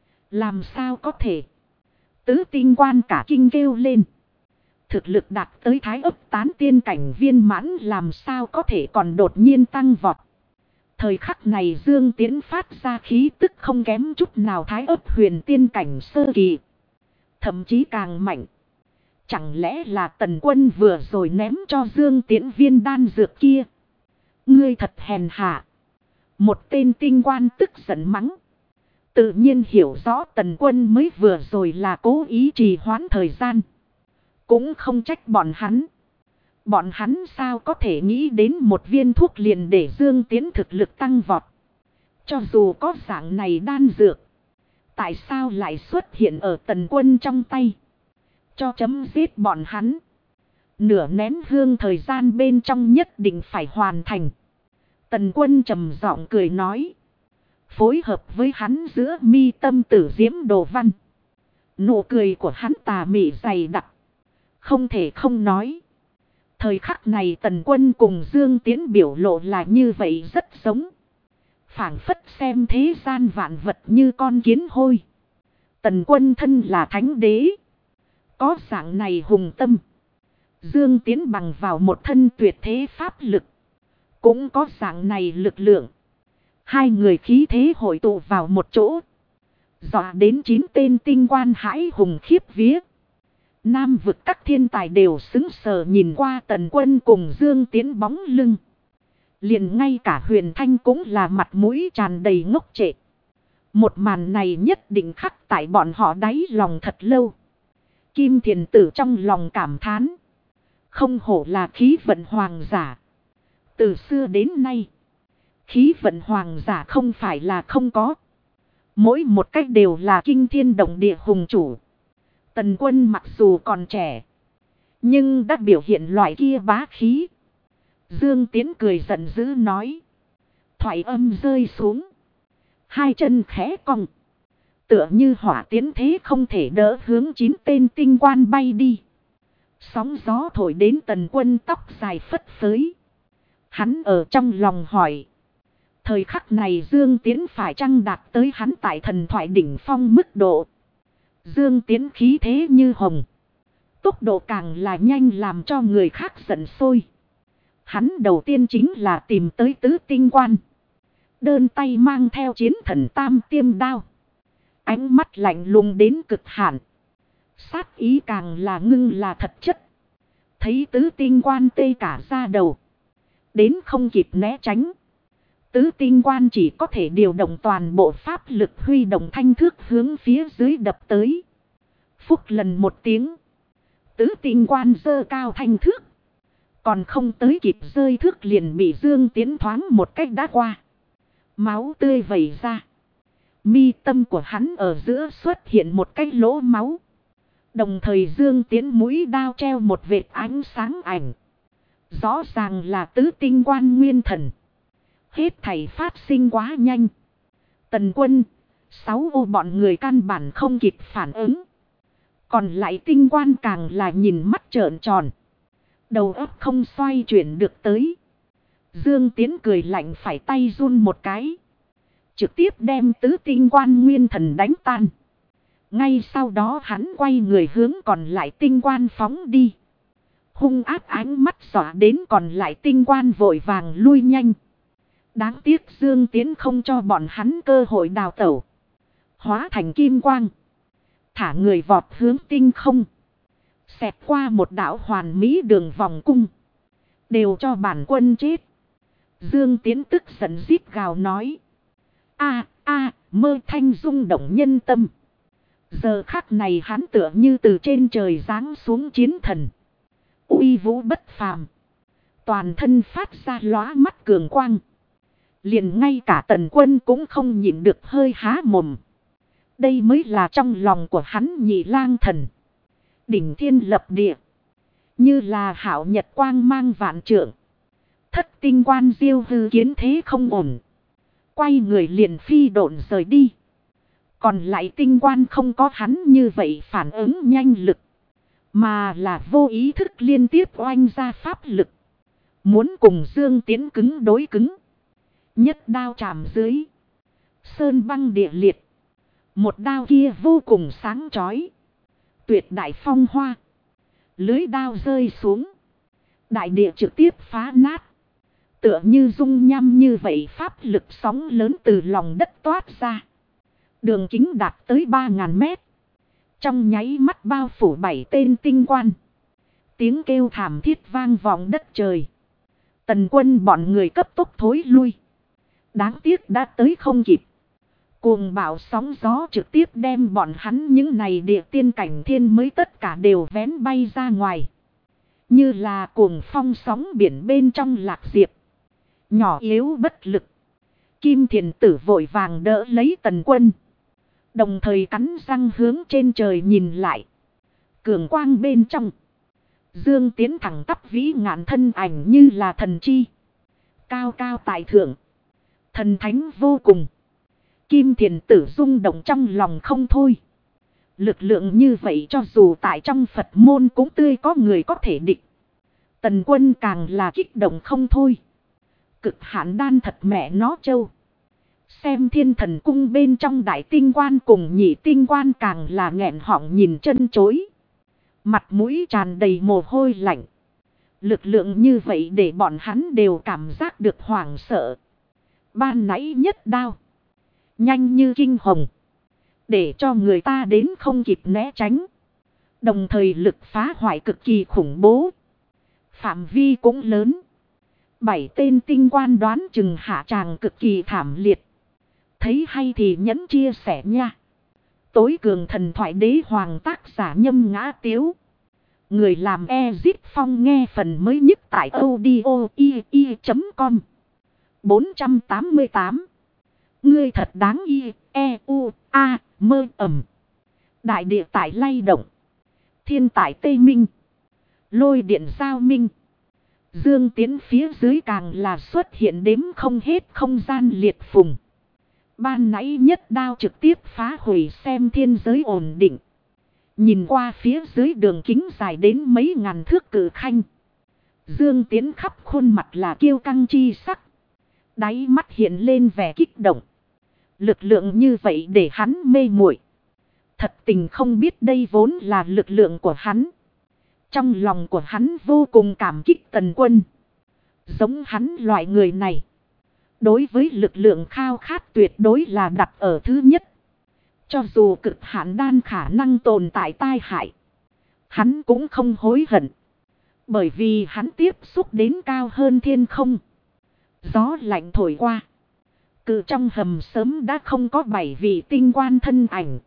[SPEAKER 1] Làm sao có thể? Tứ tinh quan cả kinh kêu lên. Thực lực đạt tới thái ấp tán tiên cảnh viên mãn làm sao có thể còn đột nhiên tăng vọt. Thời khắc này Dương Tiến phát ra khí tức không kém chút nào thái ấp huyền tiên cảnh sơ kỳ. Thậm chí càng mạnh. Chẳng lẽ là Tần Quân vừa rồi ném cho Dương Tiến viên đan dược kia. Ngươi thật hèn hạ. Một tên tinh quan tức giận mắng. Tự nhiên hiểu rõ Tần Quân mới vừa rồi là cố ý trì hoãn thời gian. Cũng không trách bọn hắn. Bọn hắn sao có thể nghĩ đến một viên thuốc liền để Dương Tiến thực lực tăng vọt. Cho dù có dạng này đan dược. Tại sao lại xuất hiện ở Tần Quân trong tay. Cho chấm giết bọn hắn. Nửa nén hương thời gian bên trong nhất định phải hoàn thành. Tần Quân trầm giọng cười nói. Phối hợp với hắn giữa mi tâm tử diễm đồ văn. Nụ cười của hắn tà mị dày đặc. Không thể không nói. Thời khắc này Tần Quân cùng Dương Tiến biểu lộ là như vậy rất giống. Phảng phất xem thế gian vạn vật như con kiến hôi. Tần Quân thân là thánh đế. Có dạng này hùng tâm. Dương Tiến bằng vào một thân tuyệt thế pháp lực. Cũng có dạng này lực lượng. Hai người khí thế hội tụ vào một chỗ. Dọa đến 9 tên tinh quan hãi hùng khiếp vía. Nam vực các thiên tài đều xứng sờ nhìn qua Tần Quân cùng Dương Tiến bóng lưng. Liền ngay cả Huyền Thanh cũng là mặt mũi tràn đầy ngốc trệ. Một màn này nhất định khắc tại bọn họ đáy lòng thật lâu. Kim Thiền Tử trong lòng cảm thán. Không hổ là khí vận hoàng giả. Từ xưa đến nay. Khí vận hoàng giả không phải là không có. Mỗi một cách đều là kinh thiên động địa hùng chủ. Tần Quân mặc dù còn trẻ, nhưng đã biểu hiện loại kia bá khí. Dương Tiến cười giận dữ nói. Thoại âm rơi xuống. Hai chân khẽ cong. Tựa như hỏa tiến thế không thể đỡ hướng 9 tên tinh quan bay đi. Sóng gió thổi đến Tần Quân tóc dài phất phới. Hắn ở trong lòng hỏi. Thời khắc này Dương Tiến phải chăng đạt tới hắn tại thần thoại đỉnh phong mức độ. Dương Tiến khí thế như hồng. Tốc độ càng là nhanh làm cho người khác giận sôi. Hắn đầu tiên chính là tìm tới tứ tinh quan. Đơn tay mang theo chiến thần tam tiêm đao. Ánh mắt lạnh lùng đến cực hạn. Sát ý càng là ngưng là thật chất. Thấy tứ tinh quan tê cả ra đầu. Đến không kịp né tránh. Tứ tinh quan chỉ có thể điều động toàn bộ pháp lực huy động thanh thước hướng phía dưới đập tới. Phúc lần một tiếng. Tứ tinh quan giơ cao thanh thước. Còn không tới kịp rơi thước liền bị Dương Tiến thoáng một cách đã qua. Máu tươi vẩy ra. Mi tâm của hắn ở giữa xuất hiện một cái lỗ máu. Đồng thời Dương Tiến mũi đao treo một vệt ánh sáng ảnh. Rõ ràng là tứ tinh quan nguyên thần. Hết thảy phát sinh quá nhanh. Tần Quân, 6 ô bọn người căn bản không kịp phản ứng. Còn lại tinh quan càng là nhìn mắt trợn tròn. Đầu óc không xoay chuyển được tới. Dương Tiến cười lạnh phải tay run một cái. Trực tiếp đem tứ tinh quan nguyên thần đánh tan. Ngay sau đó hắn quay người hướng còn lại tinh quan phóng đi. Hung ác ánh mắt dọa đến còn lại tinh quan vội vàng lui nhanh. Đáng tiếc Dương Tiến không cho bọn hắn cơ hội đào tẩu. Hóa thành kim quang. Thả người vọt hướng tinh không. Xẹt qua một đạo hoàn mỹ đường vòng cung. Đều cho bản quân chết. Dương Tiến tức giận rít gào nói. Mơ thanh rung động nhân tâm. Giờ khắc này hắn tựa như từ trên trời giáng xuống chiến thần. Uy vũ bất phàm. Toàn thân phát ra lóa mắt cường quang. Liền ngay cả Tần Quân cũng không nhịn được hơi há mồm. Đây mới là trong lòng của hắn Nhị Lang Thần. Đỉnh thiên lập địa. Như là hạo nhật quang mang vạn trượng. Thất tinh quan Diêu Hư kiến thế không ổn. Quay người liền phi độn rời đi. Còn lại tinh quan không có hắn như vậy phản ứng nhanh lực. Mà là vô ý thức liên tiếp oanh ra pháp lực. Muốn cùng Dương Tiến cứng đối cứng. Nhất đao chạm dưới. Sơn băng địa liệt. Một đao kia vô cùng sáng chói. Tuyệt đại phong hoa. Lưới đao rơi xuống. Đại địa trực tiếp phá nát. Tựa như dung nham như vậy pháp lực sóng lớn từ lòng đất toát ra. Đường kính đạt tới 3.000 mét. Trong nháy mắt bao phủ 7 tên tinh quan. Tiếng kêu thảm thiết vang vọng đất trời. Tần Quân bọn người cấp tốc thối lui. Đáng tiếc đã tới không kịp. Cuồng bạo sóng gió trực tiếp đem bọn hắn những này địa tiên cảnh thiên mới tất cả đều vén bay ra ngoài. Như là cuồng phong sóng biển bên trong lạc diệp. Nhỏ yếu bất lực. Kim Thiền Tử vội vàng đỡ lấy Tần Quân. Đồng thời cắn răng hướng trên trời nhìn lại. Cường quang bên trong. Dương Tiến thẳng tắp vĩ ngạn thân ảnh như là thần chi. Cao cao tại thượng. Thần thánh vô cùng. Kim Thiền Tử rung động trong lòng không thôi. Lực lượng như vậy cho dù tại trong Phật môn cũng tươi có người có thể địch. Tần Quân càng là kích động không thôi. Cực hạn đan thật mẹ nó trâu. Xem Thiên Thần Cung bên trong đại tinh quan cùng nhị tinh quan càng là nghẹn họng nhìn chân chối. Mặt mũi tràn đầy mồ hôi lạnh. Lực lượng như vậy để bọn hắn đều cảm giác được hoảng sợ. Ban nãy nhất đao. Nhanh như kinh hồng. Để cho người ta đến không kịp né tránh. Đồng thời lực phá hoại cực kỳ khủng bố. Phạm vi cũng lớn. 7 tên tinh quan đoán chừng hạ tràng cực kỳ thảm liệt. Thấy hay thì nhẫn chia sẻ nha. Tối cường thần thoại đế hoàng tác giả Nhâm Ngã Tiếu. Người làm Ezit Phong nghe phần mới nhất tại audio.com 488. Ngươi thật đáng y, mơ ẩm. Đại địa tại lay động. Thiên tại tây minh. Lôi điện giao minh. Dương Tiến phía dưới càng là xuất hiện đếm không hết không gian liệt phùng. Ban nãy nhất đao trực tiếp phá hủy xem thiên giới ổn định. Nhìn qua phía dưới đường kính dài đến mấy ngàn thước cử khanh. Dương Tiến khắp khuôn mặt là kiêu căng chi sắc. Đáy mắt hiện lên vẻ kích động. Lực lượng như vậy để hắn mê muội. Thật tình không biết đây vốn là lực lượng của hắn. Trong lòng của hắn vô cùng cảm kích Tần Quân. Giống hắn loại người này. Đối với lực lượng khao khát tuyệt đối là đặt ở thứ nhất. Cho dù cực hạn đan khả năng tồn tại tai hại. Hắn cũng không hối hận. Bởi vì hắn tiếp xúc đến cao hơn thiên không. Gió lạnh thổi qua. Cự trong hầm sớm đã không có 7 vị tinh quan thân ảnh.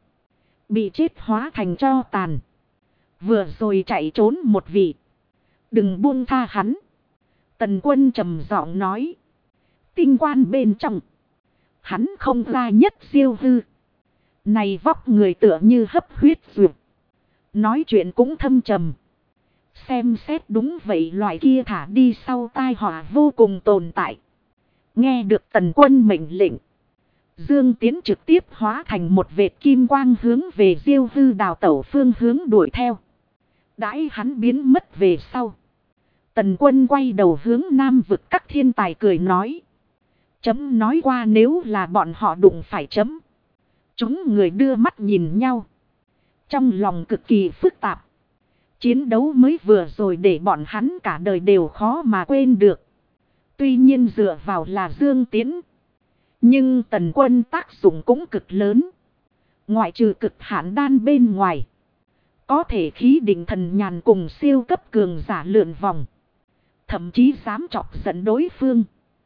[SPEAKER 1] Bị chết hóa thành tro tàn. Vừa rồi chạy trốn một vị. Đừng buông tha hắn. Tần Quân trầm giọng nói. Tinh quan bên trong. Hắn không ra nhất siêu hư. Này vóc người tựa như hấp huyết dược. Nói chuyện cũng thâm trầm. Xem xét đúng vậy loại kia thả đi sau tai họa vô cùng tồn tại. Nghe được Tần Quân mệnh lệnh. Dương Tiến trực tiếp hóa thành một vệt kim quang hướng về Diêu Hư đào tẩu phương hướng đuổi theo. Đãi hắn biến mất về sau. Tần Quân quay đầu hướng nam vực các thiên tài cười nói. Chấm nói qua nếu là bọn họ đụng phải chấm. Chúng người đưa mắt nhìn nhau. Trong lòng cực kỳ phức tạp. Chiến đấu mới vừa rồi để bọn hắn cả đời đều khó mà quên được. Tuy nhiên dựa vào là Dương Tiến. Nhưng Tần Quân tác dụng cũng cực lớn. Ngoại trừ cực hạn đan bên ngoài. Có thể khí định thần nhàn cùng siêu cấp cường giả lượn vòng. Thậm chí dám chọc giận đối phương.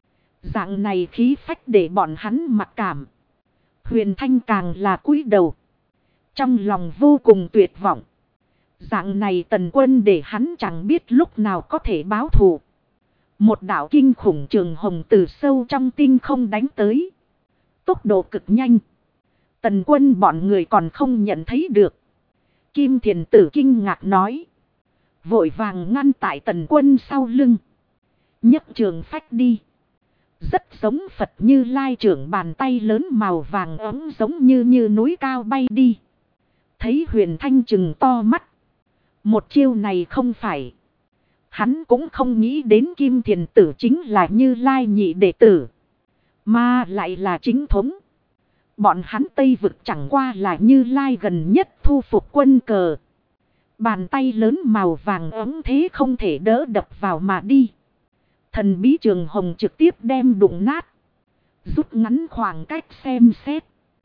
[SPEAKER 1] Dạng này khí phách để bọn hắn mặc cảm. Huyền Thanh càng là cúi đầu. Trong lòng vô cùng tuyệt vọng. Dạng này Tần Quân để hắn chẳng biết lúc nào có thể báo thù. Một đạo kinh khủng trường hồng từ sâu trong tinh không đánh tới. Tốc độ cực nhanh. Tần Quân bọn người còn không nhận thấy được. Kim Thiền Tử kinh ngạc nói. Vội vàng ngăn tại Tần Quân sau lưng. Nhấc trường phách đi. Rất giống Phật Như Lai trưởng bàn tay lớn màu vàng ấm giống như núi cao bay đi. Thấy Huyền Thanh trừng to mắt. Một chiêu này không phải. Hắn cũng không nghĩ đến Kim Thiền Tử chính là Như Lai nhị đệ tử. Mà lại là chính thống. Bọn hắn Tây vực chẳng qua là Như Lai gần nhất thu phục quân cờ. Bàn tay lớn màu vàng ấm thế không thể đỡ đập vào mà đi. Thần bí trường hồng trực tiếp đem đụng nát. Rút ngắn khoảng cách xem xét.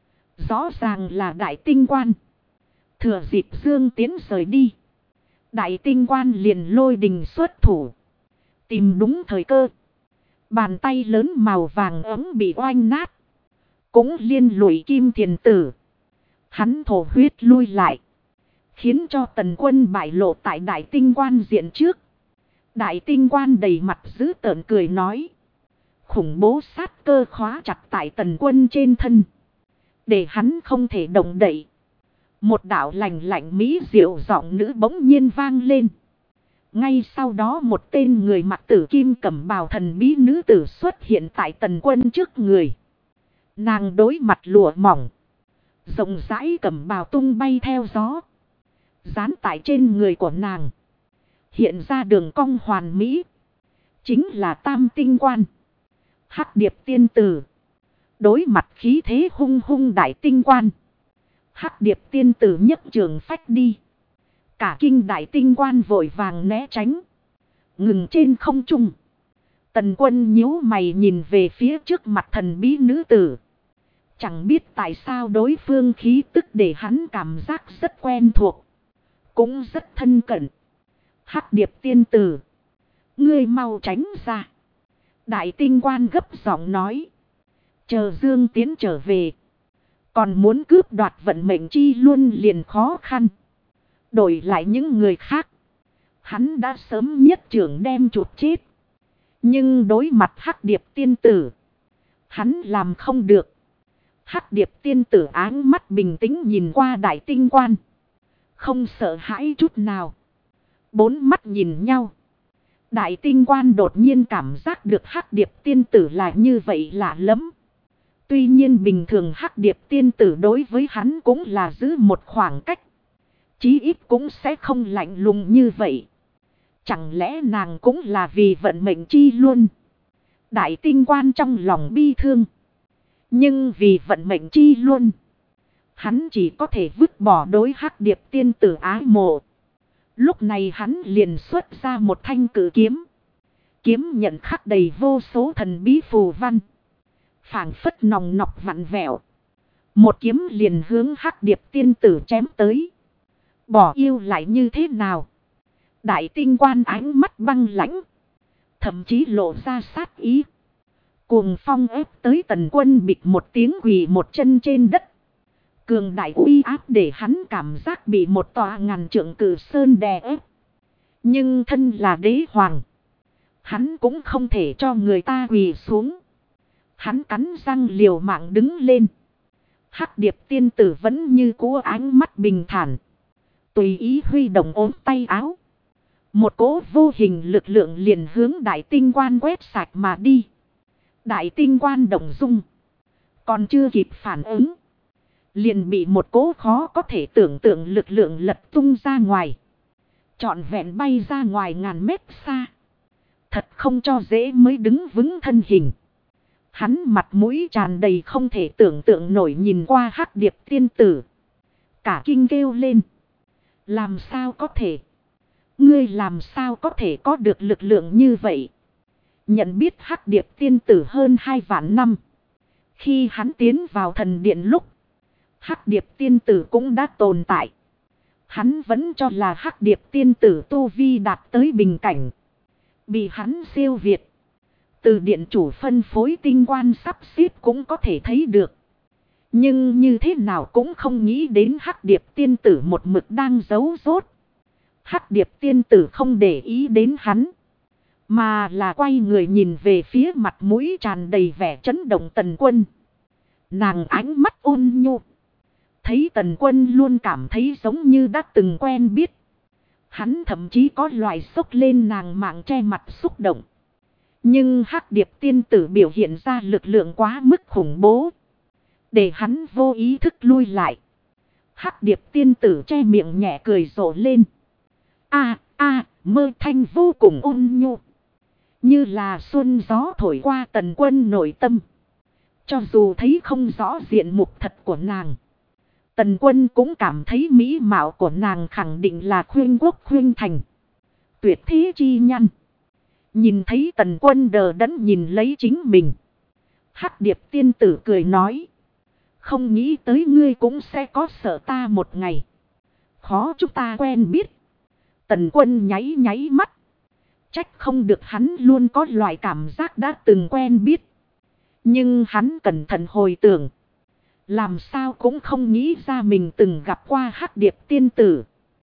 [SPEAKER 1] Rõ ràng là đại tinh quan. Thừa dịp Dương Tiến rời đi. Đại tinh quan liền lôi đình xuất thủ. Tìm đúng thời cơ. Bàn tay lớn màu vàng ấm bị oanh nát. Cũng liên lụy Kim Thiền Tử. Hắn thổ huyết lui lại. Khiến cho Tần Quân bại lộ tại đại tinh quan diện trước. Đại tinh quan đầy mặt dữ tợn cười nói. Khủng bố sát cơ khóa chặt tại Tần Quân trên thân. Để hắn không thể động đậy. Một đạo lạnh lạnh mỹ diệu giọng nữ bỗng nhiên vang lên. Ngay sau đó một tên người mặc tử kim cẩm bào thần bí nữ tử xuất hiện tại Tần Quân trước người. Nàng đối mặt lụa mỏng. Rộng rãi cẩm bào tung bay theo gió. Dán tại trên người của nàng. Hiện ra đường cong hoàn mỹ. Chính là Tam Tinh Quan. Hắc Điệp tiên tử. Đối mặt khí thế hung hung đại tinh quan. Hắc Điệp tiên tử nhấc trường phách đi. Cả kinh đại tinh quan vội vàng né tránh. Ngừng trên không trung. Tần Quân nhíu mày nhìn về phía trước mặt thần bí nữ tử. Chẳng biết tại sao đối phương khí tức để hắn cảm giác rất quen thuộc. Cũng rất thân cận. Hắc Điệp tiên tử. Ngươi mau tránh ra. Đại tinh quan gấp giọng nói. Chờ Dương Tiến trở về. Còn muốn cướp đoạt vận mệnh chi luôn liền khó khăn. Đổi lại những người khác. Hắn đã sớm nhất trưởng đem chụp chết. Nhưng đối mặt Hắc Điệp tiên tử. Hắn làm không được. Hắc điệp tiên tử áng mắt bình tĩnh nhìn qua đại tinh quan. Không sợ hãi chút nào. Bốn mắt nhìn nhau. Đại tinh quan đột nhiên cảm giác được hắc điệp tiên tử là như vậy lạ lắm. Tuy nhiên bình thường hắc điệp tiên tử đối với hắn cũng là giữ một khoảng cách. Chí ít cũng sẽ không lạnh lùng như vậy. Chẳng lẽ nàng cũng là vì vận mệnh chi luôn. Đại tinh quan trong lòng bi thương. Nhưng vì vận mệnh chi luôn. Hắn chỉ có thể vứt bỏ đối hắc điệp tiên tử ái mộ. Lúc này hắn liền xuất ra một thanh cử kiếm. Kiếm nhận khắc đầy vô số thần bí phù văn. Phảng phất nòng nọc vặn vẹo. Một kiếm liền hướng hắc điệp tiên tử chém tới. Bỏ yêu lại như thế nào? Đại tinh quan ánh mắt băng lãnh. Thậm chí lộ ra sát ý. Cuồng phong ép tới Tần Quân bịch một tiếng quỳ một chân trên đất. Cường đại uy áp để hắn cảm giác bị một tòa ngàn trượng cử sơn đè ép. Nhưng thân là đế hoàng. Hắn cũng không thể cho người ta quỳ xuống. Hắn cắn răng liều mạng đứng lên. Hắc điệp tiên tử vẫn như cũ ánh mắt bình thản. Tùy ý huy động ốm tay áo. Một cỗ vô hình lực lượng liền hướng đại tinh quan quét sạch mà đi. Đại tinh quan động dung. Còn chưa kịp phản ứng. Liền bị một cỗ khó có thể tưởng tượng lực lượng lật tung ra ngoài. Trọn vẹn bay ra ngoài ngàn mét xa. Thật không cho dễ mới đứng vững thân hình. Hắn mặt mũi tràn đầy không thể tưởng tượng nổi nhìn qua hắc điệp tiên tử. Cả kinh kêu lên. Làm sao có thể? Ngươi làm sao có thể có được lực lượng như vậy? Nhận biết hắc điệp tiên tử hơn 2 vạn năm. Khi hắn tiến vào thần điện lúc. Hắc điệp tiên tử cũng đã tồn tại. Hắn vẫn cho là hắc điệp tiên tử tu vi đạt tới bình cảnh. Bị hắn siêu việt. Từ điện chủ phân phối tinh quan sắp xếp cũng có thể thấy được. Nhưng như thế nào cũng không nghĩ đến hắc điệp tiên tử một mực đang giấu rốt. Hắc điệp tiên tử không để ý đến hắn. Mà là quay người nhìn về phía mặt mũi tràn đầy vẻ chấn động Tần Quân. Nàng ánh mắt ôn nhu. Thấy Tần Quân luôn cảm thấy giống như đã từng quen biết. Hắn thậm chí có loại sốc lên nàng mạng che mặt xúc động. Nhưng hắc điệp tiên tử biểu hiện ra lực lượng quá mức khủng bố. Để hắn vô ý thức lui lại. Hắc điệp tiên tử che miệng nhẹ cười rộ lên. Mơ thanh vô cùng ôn nhu. Như là xuân gió thổi qua Tần Quân nội tâm. Cho dù thấy không rõ diện mục thật của nàng. Tần Quân cũng cảm thấy mỹ mạo của nàng khẳng định là khuyên quốc khuyên thành. Tuyệt thế chi nhân. Nhìn thấy Tần Quân đờ đẫn nhìn lấy chính mình. Hắc điệp tiên tử cười nói. Không nghĩ tới ngươi cũng sẽ có sợ ta một ngày. Khó chúng ta quen biết. Tần Quân nháy nháy mắt. Trách không được hắn luôn có loại cảm giác đã từng quen biết. Nhưng hắn cẩn thận hồi tưởng. Làm sao cũng không nghĩ ra mình từng gặp qua hắc điệp tiên tử.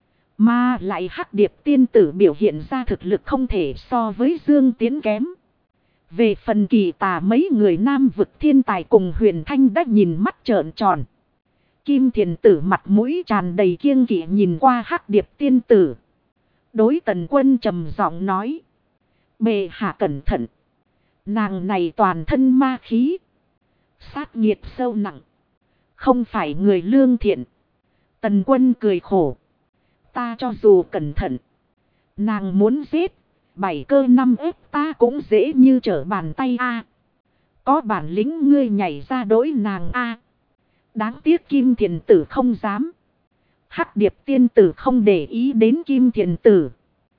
[SPEAKER 1] Mà lại hắc điệp tiên tử biểu hiện ra thực lực không thể so với Dương Tiến kém. Về phần Kỳ Tà mấy người nam vực thiên tài cùng Huyền Thanh đã nhìn mắt trợn tròn. Kim Thiền tử mặt mũi tràn đầy kiêng kỵ nhìn qua hắc điệp tiên tử. Đối Tần Quân trầm giọng nói. Bệ hạ cẩn thận. Nàng này toàn thân ma khí. Sát nghiệt sâu nặng. Không phải người lương thiện. Tần Quân cười khổ. Ta cho dù cẩn thận. Nàng muốn giết. 7 cơ 5 ép ta cũng dễ như trở bàn tay a. Có bản lĩnh ngươi nhảy ra đối nàng a. Đáng tiếc Kim Thiền tử không dám. Hắc điệp tiên tử không để ý đến Kim Thiền tử.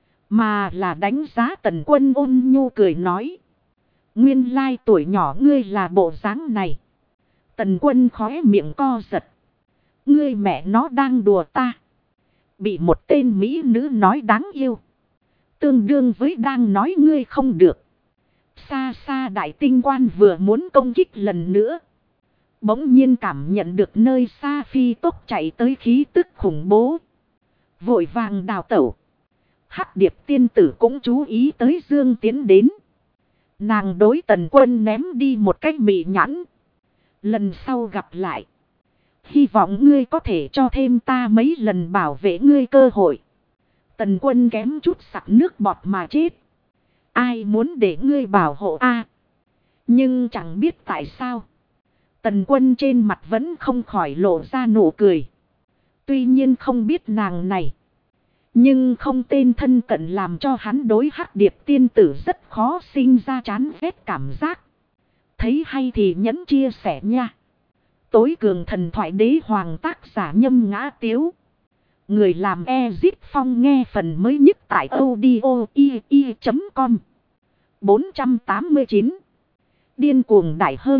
[SPEAKER 1] Mà là đánh giá Tần Quân ôn nhu cười nói. Nguyên lai tuổi nhỏ ngươi là bộ dáng này. Tần Quân khóe miệng co giật. Ngươi mẹ nó đang đùa ta. Bị một tên mỹ nữ nói đáng yêu. Tương đương với đang nói ngươi không được. Xa xa đại tinh quan vừa muốn công kích lần nữa. Bỗng nhiên cảm nhận được nơi xa phi tốc chạy tới khí tức khủng bố. Vội vàng đào tẩu. Hắc điệp tiên tử cũng chú ý tới Dương Tiến đến. Nàng đối Tần Quân ném đi một cái mị nhãn. Lần sau gặp lại. Hy vọng ngươi có thể cho thêm ta mấy lần bảo vệ ngươi cơ hội. Tần Quân kém chút sặc nước bọt mà chết. Ai muốn để ngươi bảo hộ a? Nhưng chẳng biết tại sao. Tần Quân trên mặt vẫn không khỏi lộ ra nụ cười. Tuy nhiên không biết nàng này. Nhưng không tên thân cận làm cho hắn đối Hắc Điệp tiên tử rất khó sinh ra chán ghét cảm giác. Thấy hay thì nhấn chia sẻ nha. Tối cường thần thoại đế hoàng tác giả Nhâm Ngã Tiếu. Người làm Ezip Phong nghe phần mới nhất tại audio.com 489. Điên cuồng đại hơn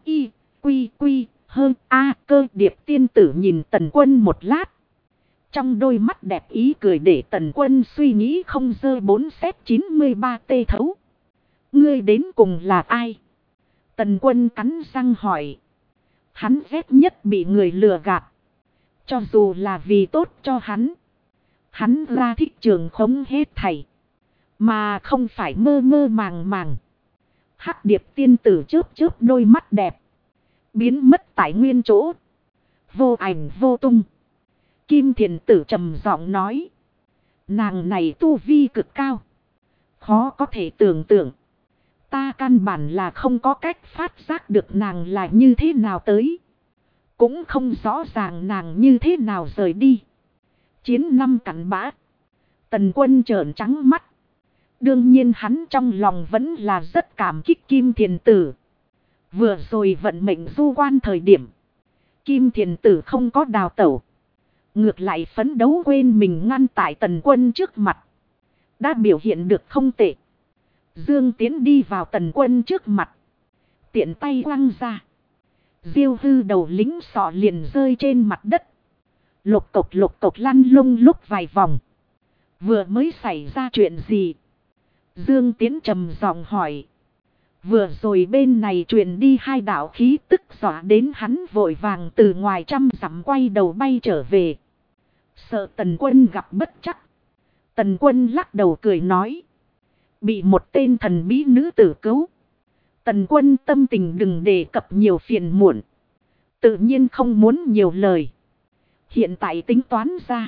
[SPEAKER 1] quy hơn a cơ Điệp tiên tử nhìn Tần Quân một lát. Trong đôi mắt đẹp ý cười để Tần Quân suy nghĩ không dơ 4Z93 tê thấu. Ngươi đến cùng là ai? Tần Quân cắn răng hỏi. Hắn ghét nhất bị người lừa gạt. Cho dù là vì tốt cho hắn. Hắn ra thích trường khống hết thảy. Mà không phải mơ mơ màng màng. Hắc Điệp tiên tử chớp chớp đôi mắt đẹp. Biến mất tại nguyên chỗ. Vô ảnh vô tung. Kim Thiền tử trầm giọng nói. Nàng này tu vi cực cao. Khó có thể tưởng tượng. Ta căn bản là không có cách phát giác được nàng là như thế nào tới. Cũng không rõ ràng nàng như thế nào rời đi. Chiến năm cặn bã. Tần Quân trợn trắng mắt. Đương nhiên hắn trong lòng vẫn là rất cảm kích Kim Thiền tử. Vừa rồi vận mệnh du quan thời điểm. Kim Thiền tử không có đào tẩu. Ngược lại phấn đấu quên mình ngăn tại Tần Quân trước mặt. Đã biểu hiện được không tệ. Dương Tiến đi vào Tần Quân trước mặt. Tiện tay quăng ra. Diêu hư đầu lính sọ liền rơi trên mặt đất. Lục cộc lăn lung lúc vài vòng. Vừa mới xảy ra chuyện gì? Dương Tiến trầm giọng hỏi. Vừa rồi bên này truyền đi hai đạo khí tức dọa đến hắn vội vàng từ ngoài trăm dặm quay đầu bay trở về. Sợ Tần Quân gặp bất chắc. Tần Quân lắc đầu cười nói. Bị một tên thần bí nữ tử cứu. Tần Quân tâm tình đừng đề cập nhiều phiền muộn. Tự nhiên không muốn nhiều lời. Hiện tại tính toán ra.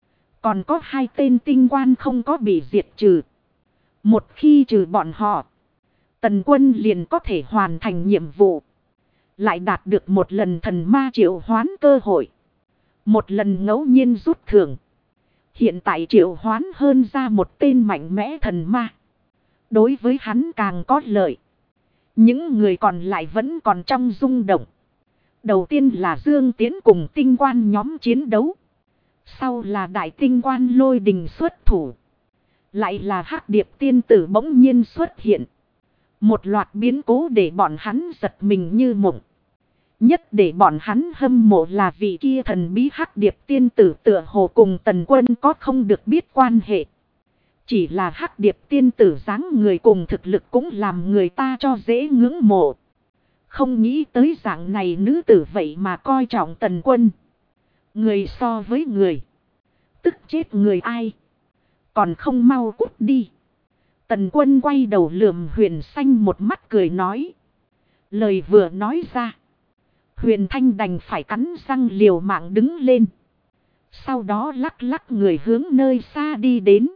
[SPEAKER 1] Còn có hai tên tinh quan không có bị diệt trừ. Một khi trừ bọn họ. Tần Quân liền có thể hoàn thành nhiệm vụ. Lại đạt được một lần thần ma triệu hoán cơ hội. Một lần ngẫu nhiên rút thưởng. Hiện tại triệu hoán hơn ra một tên mạnh mẽ thần ma. Đối với hắn càng có lợi. Những người còn lại vẫn còn trong rung động. Đầu tiên là Dương Tiến cùng tinh quan nhóm chiến đấu. Sau là đại tinh quan Lôi Đình xuất thủ. Lại là Hắc Điệp tiên tử bỗng nhiên xuất hiện. Một loạt biến cố để bọn hắn giật mình như mộng. Nhất để bọn hắn hâm mộ là vị kia thần bí Hắc Điệp tiên tử tựa hồ cùng Tần Quân có không được biết quan hệ. Chỉ là Hắc Điệp tiên tử dáng người cùng thực lực cũng làm người ta cho dễ ngưỡng mộ. Không nghĩ tới dạng này nữ tử vậy mà coi trọng Tần Quân. Người so với người. Tức chết người ai. Còn không mau cút đi. Tần Quân quay đầu lườm Huyền Xanh một mắt cười nói. Lời vừa nói ra. Huyền Thanh đành phải cắn răng liều mạng đứng lên. Sau đó lắc lắc người hướng nơi xa đi đến.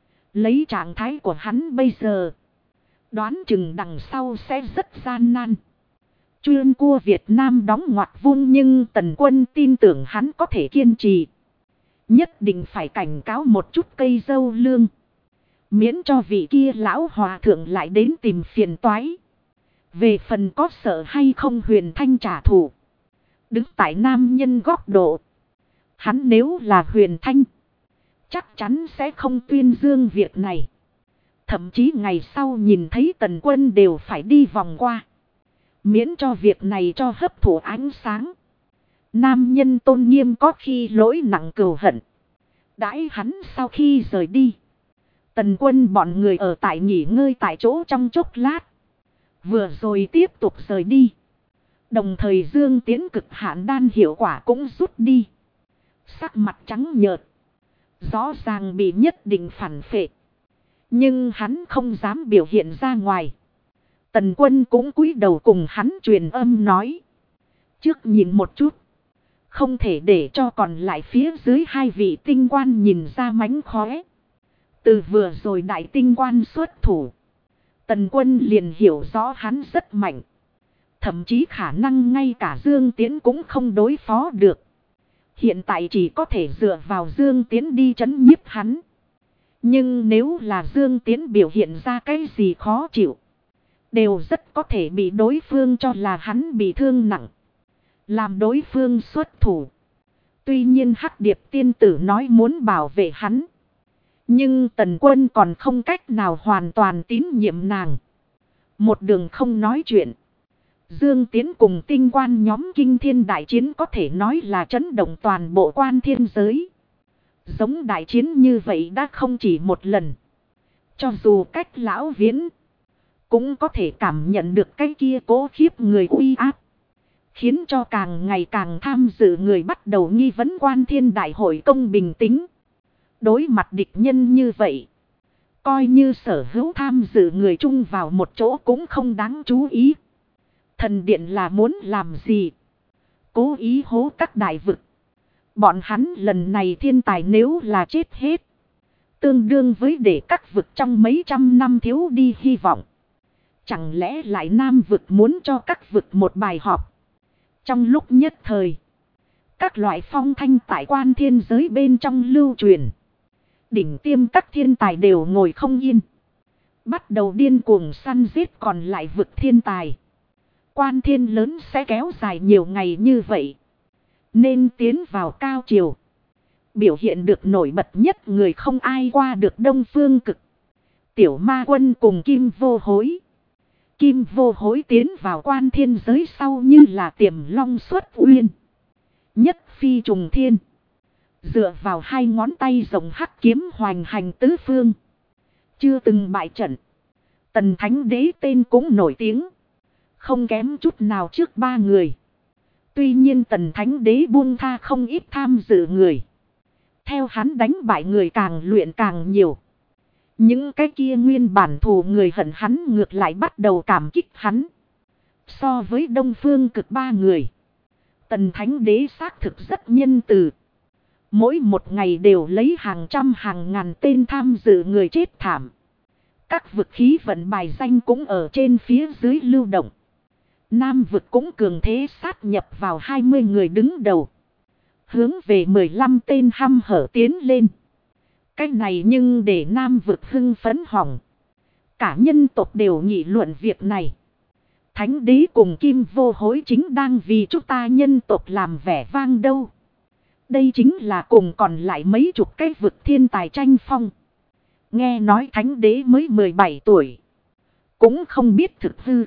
[SPEAKER 1] Lấy trạng thái của hắn bây giờ. Đoán chừng đằng sau sẽ rất gian nan. Chuyên cua Việt Nam đóng ngoặc vuông nhưng Tần Quân tin tưởng hắn có thể kiên trì. Nhất định phải cảnh cáo một chút cây dâu lương. Miễn cho vị kia lão hòa thượng lại đến tìm phiền toái. Về phần có sợ hay không Huyền Thanh trả thù. Đứng tại nam nhân góc độ. Hắn nếu là Huyền Thanh. Chắc chắn sẽ không tuyên dương việc này. Thậm chí ngày sau nhìn thấy Tần Quân đều phải đi vòng qua. Miễn cho việc này cho hấp thụ ánh sáng. Nam nhân tôn nghiêm có khi lỗi nặng cừu hận. Đãi hắn sau khi rời đi. Tần Quân bọn người ở tại nghỉ ngơi tại chỗ trong chốc lát. Vừa rồi tiếp tục rời đi. Đồng thời Dương Tiến cực hạn đan hiệu quả cũng rút đi. Sắc mặt trắng nhợt. Rõ ràng bị nhất định phản phệ. Nhưng hắn không dám biểu hiện ra ngoài. Tần Quân cũng cúi đầu cùng hắn truyền âm nói. Trước nhìn một chút. Không thể để cho còn lại phía dưới hai vị tinh quan nhìn ra mánh khóe. Từ vừa rồi đại tinh quan xuất thủ. Tần Quân liền hiểu rõ hắn rất mạnh. Thậm chí khả năng ngay cả Dương Tiến cũng không đối phó được. Hiện tại chỉ có thể dựa vào Dương Tiến đi trấn nhiếp hắn. Nhưng nếu là Dương Tiến biểu hiện ra cái gì khó chịu. Đều rất có thể bị đối phương cho là hắn bị thương nặng. Làm đối phương xuất thủ. Tuy nhiên Hắc Điệp tiên tử nói muốn bảo vệ hắn. Nhưng Tần Quân còn không cách nào hoàn toàn tín nhiệm nàng. Một đường không nói chuyện. Dương Tiến cùng tinh quan nhóm kinh thiên đại chiến có thể nói là chấn động toàn bộ quan thiên giới. Giống đại chiến như vậy đã không chỉ một lần. Cho dù cách lão viễn. Cũng có thể cảm nhận được cái kia cố khiếp người uy áp. Khiến cho càng ngày càng tham dự người bắt đầu nghi vấn quan thiên đại hội công bình tính. Đối mặt địch nhân như vậy. Coi như sở hữu tham dự người chung vào một chỗ cũng không đáng chú ý. Thần điện là muốn làm gì? Cố ý hố các đại vực. Bọn hắn lần này thiên tài nếu là chết hết. Tương đương với để các vực trong mấy trăm năm thiếu đi hy vọng. Chẳng lẽ lại Nam vực muốn cho các vực một bài họp. Trong lúc nhất thời. Các loại phong thanh tại quan thiên giới bên trong lưu truyền. Đỉnh tiêm các thiên tài đều ngồi không yên. Bắt đầu điên cuồng săn giết còn lại vực thiên tài. Quan thiên lớn sẽ kéo dài nhiều ngày như vậy. Nên tiến vào cao triều. Biểu hiện được nổi bật nhất người không ai qua được Đông Phương Cực. Tiểu Ma Quân cùng Kim Vô Hối. Kim Vô Hối tiến vào quan thiên giới sau như là tiềm long xuất uyên. Nhất phi trùng thiên. Dựa vào hai ngón tay rồng hắc kiếm hoành hành tứ phương. Chưa từng bại trận. Tần Thánh Đế tên cũng nổi tiếng. Không kém chút nào trước ba người. Tuy nhiên Tần Thánh Đế buông tha không ít tham dự người. Theo hắn đánh bại người càng luyện càng nhiều. Những cái kia nguyên bản thù người hận hắn ngược lại bắt đầu cảm kích hắn. So với Đông Phương Cực ba người. Tần Thánh Đế xác thực rất nhân từ. Mỗi một ngày đều lấy hàng trăm hàng ngàn tên tham dự người chết thảm. Các vực khí vận bài danh cũng ở trên phía dưới lưu động. Nam vực cũng cường thế sát nhập vào 20 người đứng đầu. Hướng về 15 tên hăm hở tiến lên. Cái này nhưng để Nam vực hưng phấn hỏng. Cả nhân tộc đều nghị luận việc này. Thánh Đế cùng Kim Vô Hối chính đang vì chúng ta nhân tộc làm vẻ vang đâu. Đây chính là cùng còn lại mấy chục cái vực thiên tài tranh phong. Nghe nói Thánh Đế mới 17 tuổi. Cũng không biết thực hư.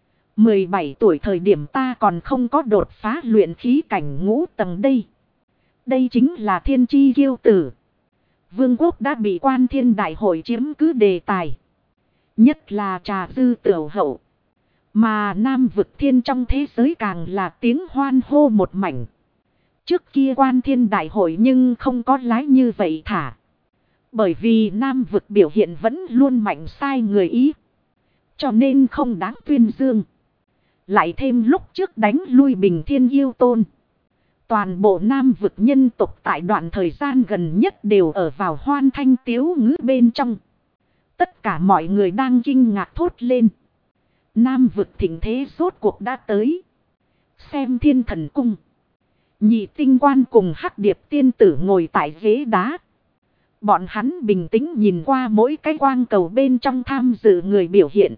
[SPEAKER 1] 17 tuổi thời điểm ta còn không có đột phá luyện khí cảnh ngũ tầng đây. Đây chính là thiên chi kiêu tử. Vương quốc đã bị quan thiên đại hội chiếm cứ đề tài. Nhất là trà dư tiểu hậu. Mà Nam vực thiên trong thế giới càng là tiếng hoan hô một mảnh. Trước kia quan thiên đại hội nhưng không có lái như vậy thả. Bởi vì Nam vực biểu hiện vẫn luôn mạnh sai người ý. Cho nên không đáng tuyên dương. Lại thêm lúc trước đánh lui Bình Thiên Yêu Tôn. Toàn bộ Nam vực nhân tộc tại đoạn thời gian gần nhất đều ở vào hoan thanh tiếu ngữ bên trong. Tất cả mọi người đang kinh ngạc thốt lên. Nam vực thịnh thế rốt cuộc đã tới. Xem Thiên Thần Cung. Nhị tinh quan cùng Hắc Điệp tiên tử ngồi tại ghế đá. Bọn hắn bình tĩnh nhìn qua mỗi cái quang cầu bên trong tham dự người biểu hiện.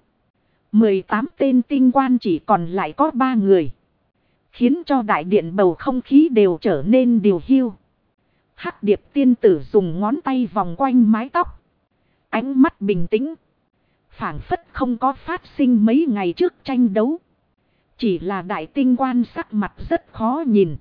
[SPEAKER 1] 18 tên tinh quan chỉ còn lại có 3 người. Khiến cho đại điện bầu không khí đều trở nên điều hiu. Hắc Điệp tiên tử dùng ngón tay vòng quanh mái tóc. Ánh mắt bình tĩnh. Phảng phất không có phát sinh mấy ngày trước tranh đấu. Chỉ là đại tinh quan sắc mặt rất khó nhìn.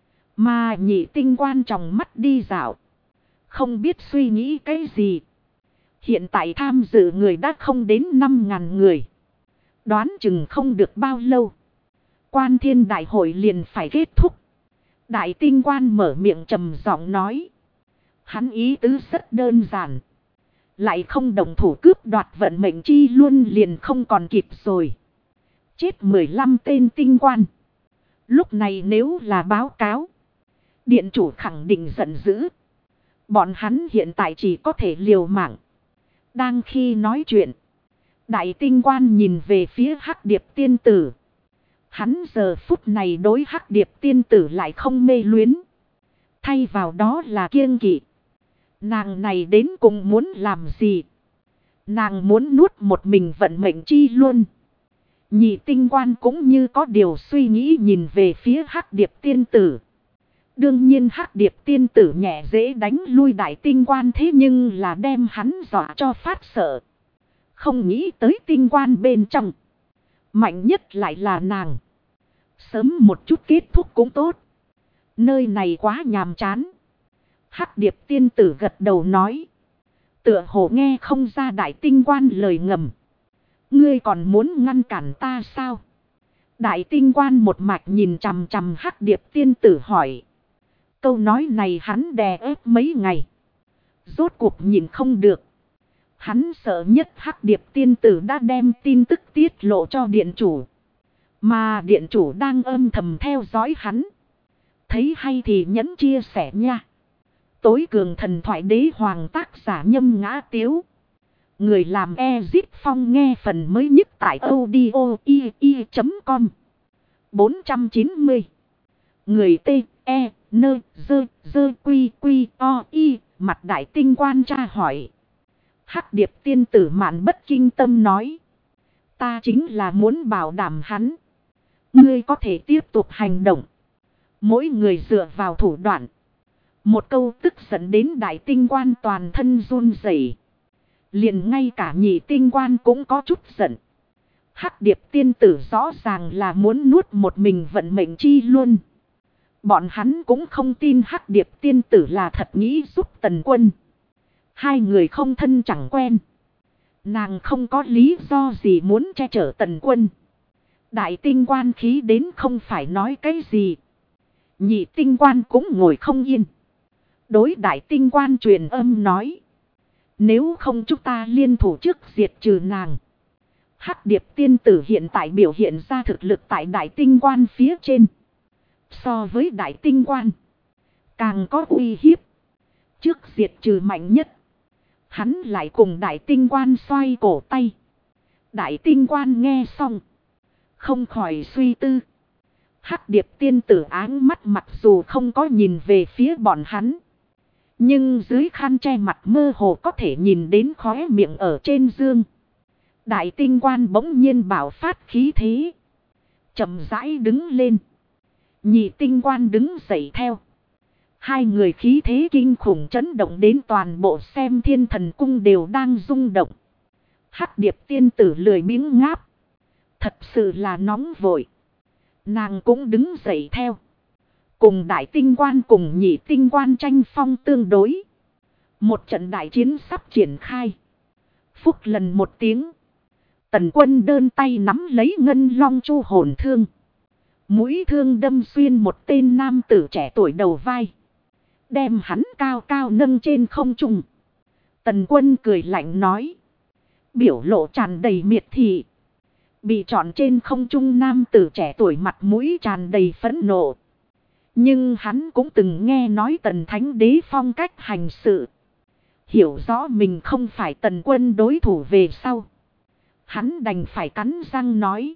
[SPEAKER 1] Mà nhị tinh quan trong mắt đi dạo. Không biết suy nghĩ cái gì. Hiện tại tham dự người đã không đến 5.000 người. Đoán chừng không được bao lâu. Quan thiên đại hội liền phải kết thúc. Đại tinh quan mở miệng trầm giọng nói. Hắn ý tứ rất đơn giản. Lại không đồng thủ cướp đoạt vận mệnh chi luôn liền không còn kịp rồi. Chết 15 tên tinh quan. Lúc này nếu là báo cáo, điện chủ khẳng định giận dữ. Bọn hắn hiện tại chỉ có thể liều mạng. Đang khi nói chuyện, đại tinh quan nhìn về phía Hắc Điệp tiên tử. Hắn giờ phút này đối Hắc Điệp tiên tử lại không mê luyến. Thay vào đó là kiêng kỵ. Nàng này đến cùng muốn làm gì? Nàng muốn nuốt một mình vận mệnh chi luôn. Nhị tinh quan cũng như có điều suy nghĩ nhìn về phía Hắc Điệp tiên tử. Đương nhiên Hắc Điệp tiên tử nhẹ dễ đánh lui đại tinh quan, thế nhưng là đem hắn dọa cho phát sợ. Không nghĩ tới tinh quan bên trong, mạnh nhất lại là nàng. Sớm một chút kết thúc cũng tốt. Nơi này quá nhàm chán. Hắc Điệp tiên tử gật đầu nói. Tựa hồ nghe không ra đại tinh quan lời ngầm. Ngươi còn muốn ngăn cản ta sao? Đại tinh quan một mạch nhìn chằm chằm Hắc Điệp tiên tử hỏi. Câu nói này hắn đè ép mấy ngày. Rốt cuộc nhìn không được. Hắn sợ nhất Hắc Điệp tiên tử đã đem tin tức tiết lộ cho điện chủ. Mà điện chủ đang âm thầm theo dõi hắn. Thấy hay thì nhấn chia sẻ nha. Tối cường thần thoại đế hoàng tác giả Nhâm Ngã Tiếu. Người làm Ezit Phong nghe phần mới nhất tại audio.com 490. Người T, E, N, D, Quy, Quy, O, I, mặt đại tinh quan tra hỏi. Hắc Điệp tiên tử Mạn Bất Kinh Tâm nói. Ta chính là muốn bảo đảm hắn. Ngươi có thể tiếp tục hành động. Mỗi người dựa vào thủ đoạn. Một câu tức giận đến đại tinh quan toàn thân run rẩy. Liền ngay cả nhị tinh quan cũng có chút giận. Hắc Điệp tiên tử rõ ràng là muốn nuốt một mình vận mệnh chi luôn. Bọn hắn cũng không tin Hắc Điệp tiên tử là thật nghĩ giúp Tần Quân. Hai người không thân chẳng quen. Nàng không có lý do gì muốn che chở Tần Quân. Đại tinh quan khí đến không phải nói cái gì. Nhị tinh quan cũng ngồi không yên. Đối đại tinh quan truyền âm nói. Nếu không chúng ta liên thủ trước diệt trừ nàng. Hắc Điệp tiên tử hiện tại biểu hiện ra thực lực tại đại tinh quan phía trên. So với đại tinh quan, càng có uy hiếp. Trước diệt trừ mạnh nhất, hắn lại cùng đại tinh quan xoay cổ tay. Đại tinh quan nghe xong, không khỏi suy tư. Hắc Điệp tiên tử áng mắt mặc dù không có nhìn về phía bọn hắn. Nhưng dưới khăn che mặt mơ hồ có thể nhìn đến khóe miệng ở trên dương. Đại tinh quan bỗng nhiên bảo phát khí thế. Chậm rãi đứng lên. Nhị tinh quan đứng dậy theo. Hai người khí thế kinh khủng chấn động đến toàn bộ xem Thiên Thần Cung đều đang rung động. Hắc Điệp tiên tử lười biếng ngáp. Thật sự là nóng vội. Nàng cũng đứng dậy theo. Cùng đại tinh quan cùng nhị tinh quan tranh phong tương đối. Một trận đại chiến sắp triển khai. Phúc lần một tiếng. Tần Quân đơn tay nắm lấy ngân long chu hồn thương. Mũi thương đâm xuyên một tên nam tử trẻ tuổi đầu vai. Đem hắn cao cao nâng trên không trung. Tần Quân cười lạnh nói. Biểu lộ tràn đầy miệt thị. Bị chọn trên không trung nam tử trẻ tuổi mặt mũi tràn đầy phẫn nộ. Nhưng hắn cũng từng nghe nói Tần Thánh Đế phong cách hành sự. Hiểu rõ mình không phải Tần Quân đối thủ về sau. Hắn đành phải cắn răng nói.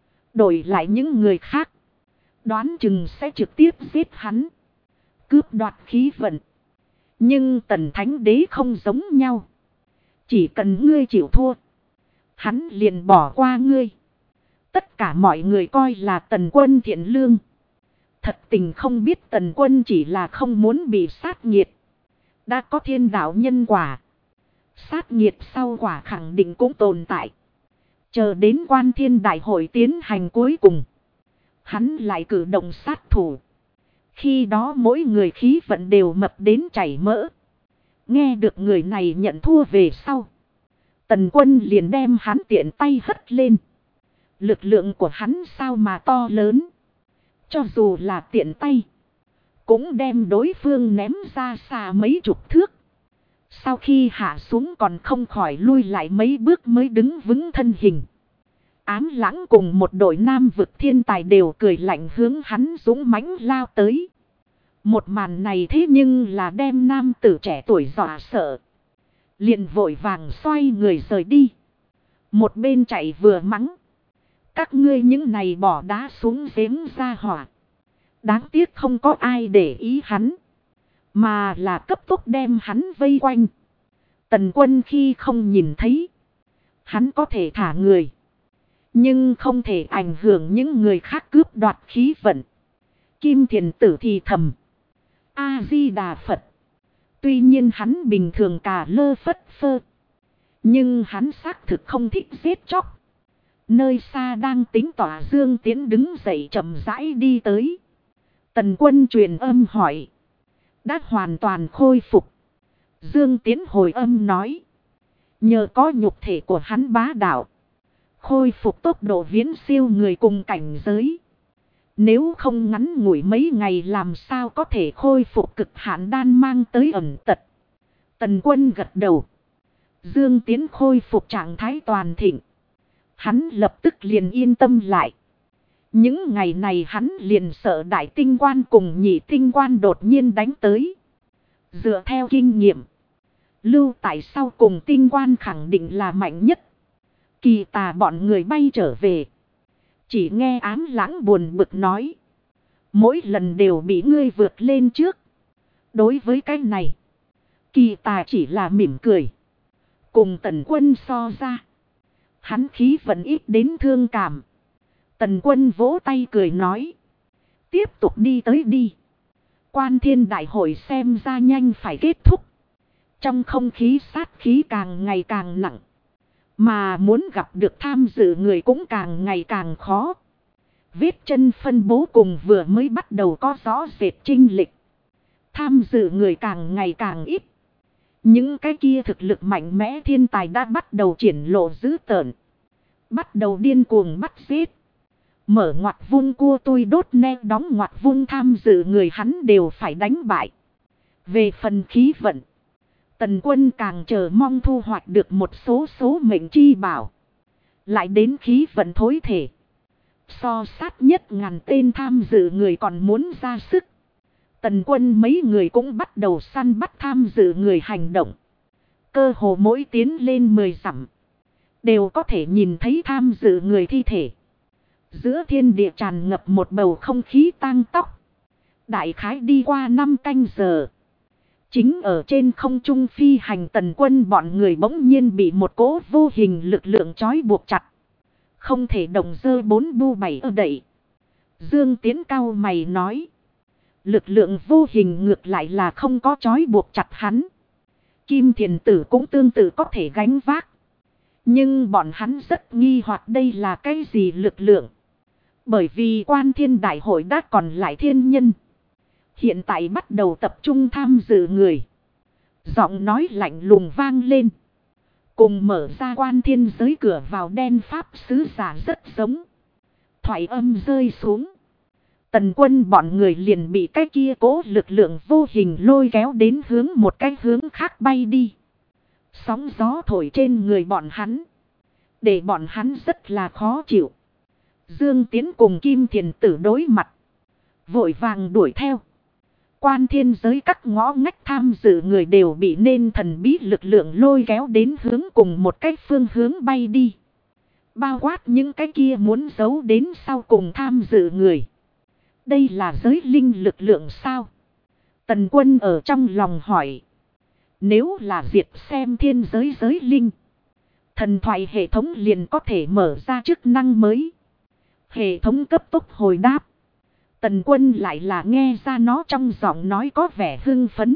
[SPEAKER 1] Đổi lại những người khác. Đoán chừng sẽ trực tiếp giết hắn. Cướp đoạt khí vận. Nhưng Tần Thánh Đế không giống nhau. Chỉ cần ngươi chịu thua. Hắn liền bỏ qua ngươi. Tất cả mọi người coi là Tần Quân thiện lương. Thật tình không biết Tần Quân chỉ là không muốn bị sát nghiệt. Đã có thiên đạo nhân quả. Sát nghiệt sau quả khẳng định cũng tồn tại. Chờ đến Quan Thiên Đại hội tiến hành cuối cùng. Hắn lại cử động sát thủ. Khi đó mỗi người khí vận đều mập đến chảy mỡ. Nghe được người này nhận thua về sau. Tần Quân liền đem hắn tiện tay hất lên. Lực lượng của hắn sao mà to lớn. Cho dù là tiện tay. Cũng đem đối phương ném ra xa mấy chục thước. Sau khi hạ xuống còn không khỏi lui lại mấy bước mới đứng vững thân hình. Ám Lãng cùng một đội nam vực thiên tài đều cười lạnh hướng hắn dũng mãnh lao tới. Một màn này thế nhưng là đem nam tử trẻ tuổi dọa sợ. Liền vội vàng xoay người rời đi. Một bên chạy vừa mắng. Các ngươi những này bỏ đá xuống giếng ra hỏa. Đáng tiếc không có ai để ý hắn. Mà là cấp tốc đem hắn vây quanh. Tần Quân khi không nhìn thấy. Hắn có thể thả người. Nhưng không thể ảnh hưởng những người khác cướp đoạt khí vận. Kim Thiền Tử thì thầm. A-di-đà Phật. Tuy nhiên hắn bình thường cả lơ phất phơ. Nhưng hắn xác thực không thích giết chóc. Nơi xa đang tính tỏa Dương Tiến đứng dậy chậm rãi đi tới. Tần Quân truyền âm hỏi. Đã hoàn toàn khôi phục. Dương Tiến hồi âm nói. Nhờ có nhục thể của hắn bá đạo. Khôi phục tốc độ viễn siêu người cùng cảnh giới. Nếu không ngắn ngủi mấy ngày làm sao có thể khôi phục cực hạn đan mang tới ẩn tật. Tần Quân gật đầu. Dương Tiến khôi phục trạng thái toàn thịnh. Hắn lập tức liền yên tâm lại. Những ngày này hắn liền sợ đại tinh quan cùng nhị tinh quan đột nhiên đánh tới. Dựa theo kinh nghiệm. Lưu tại sau cùng tinh quan khẳng định là mạnh nhất. Kỳ Tà bọn người bay trở về. Chỉ nghe Ám Lãng buồn bực nói. Mỗi lần đều bị ngươi vượt lên trước. Đối với cái này. Kỳ Tà chỉ là mỉm cười. Cùng Tần Quân so ra. Hắn khí vẫn ít đến thương cảm. Tần Quân vỗ tay cười nói. Tiếp tục đi tới đi. Quan Thiên đại hội xem ra nhanh phải kết thúc. Trong không khí sát khí càng ngày càng nặng. Mà muốn gặp được tham dự người cũng càng ngày càng khó. Vết chân phân bố cùng vừa mới bắt đầu có rõ rệt chênh lệch. Tham dự người càng ngày càng ít. Những cái kia thực lực mạnh mẽ thiên tài đã bắt đầu triển lộ dữ tợn. Bắt đầu điên cuồng bắt giết. Mở ngoặt vung cua tôi đốt ne đóng ngoặt vung tham dự người hắn đều phải đánh bại. Về phần khí vận. Tần Quân càng chờ mong thu hoạch được một số mệnh chi bảo. Lại đến khí vận thối thể. So sát nhất ngàn tên tham dự người còn muốn ra sức. Tần Quân mấy người cũng bắt đầu săn bắt tham dự người hành động. Cơ hồ mỗi tiến lên 10 dặm. Đều có thể nhìn thấy tham dự người thi thể. Giữa thiên địa tràn ngập một bầu không khí tang tóc. Đại khái đi qua 5 canh giờ. Chính ở trên không trung phi hành Tần Quân bọn người bỗng nhiên bị một cỗ vô hình lực lượng trói buộc chặt. Không thể động dơ 4 bu 7 ở đẩy. Dương Tiến cao mày nói. Lực lượng vô hình ngược lại là không có trói buộc chặt hắn. Kim Thiền Tử cũng tương tự có thể gánh vác. Nhưng bọn hắn rất nghi hoặc đây là cái gì lực lượng. Bởi vì Quan Thiên đại hội đã còn lại thiên nhân. Hiện tại bắt đầu tập trung tham dự người. Giọng nói lạnh lùng vang lên. Cùng mở ra Quan Thiên giới cửa vào đen pháp sứ giả rất giống. Thoại âm rơi xuống. Tần Quân bọn người liền bị cái kia cố lực lượng vô hình lôi kéo đến hướng một cái hướng khác bay đi. Sóng gió thổi trên người bọn hắn. Để bọn hắn rất là khó chịu. Dương Tiến cùng Kim Thiền Tử đối mặt. Vội vàng đuổi theo. Quan Thiên giới các ngõ ngách tham dự người đều bị nên thần bí lực lượng lôi kéo đến hướng cùng một cái phương hướng bay đi. Bao quát những cái kia muốn giấu đến sau cùng tham dự người. Đây là giới linh lực lượng sao? Tần Quân ở trong lòng hỏi. Nếu là diệt xem thiên giới giới linh. Thần thoại hệ thống liền có thể mở ra chức năng mới. Hệ thống cấp tốc hồi đáp. Tần Quân lại là nghe ra nó trong giọng nói có vẻ hưng phấn.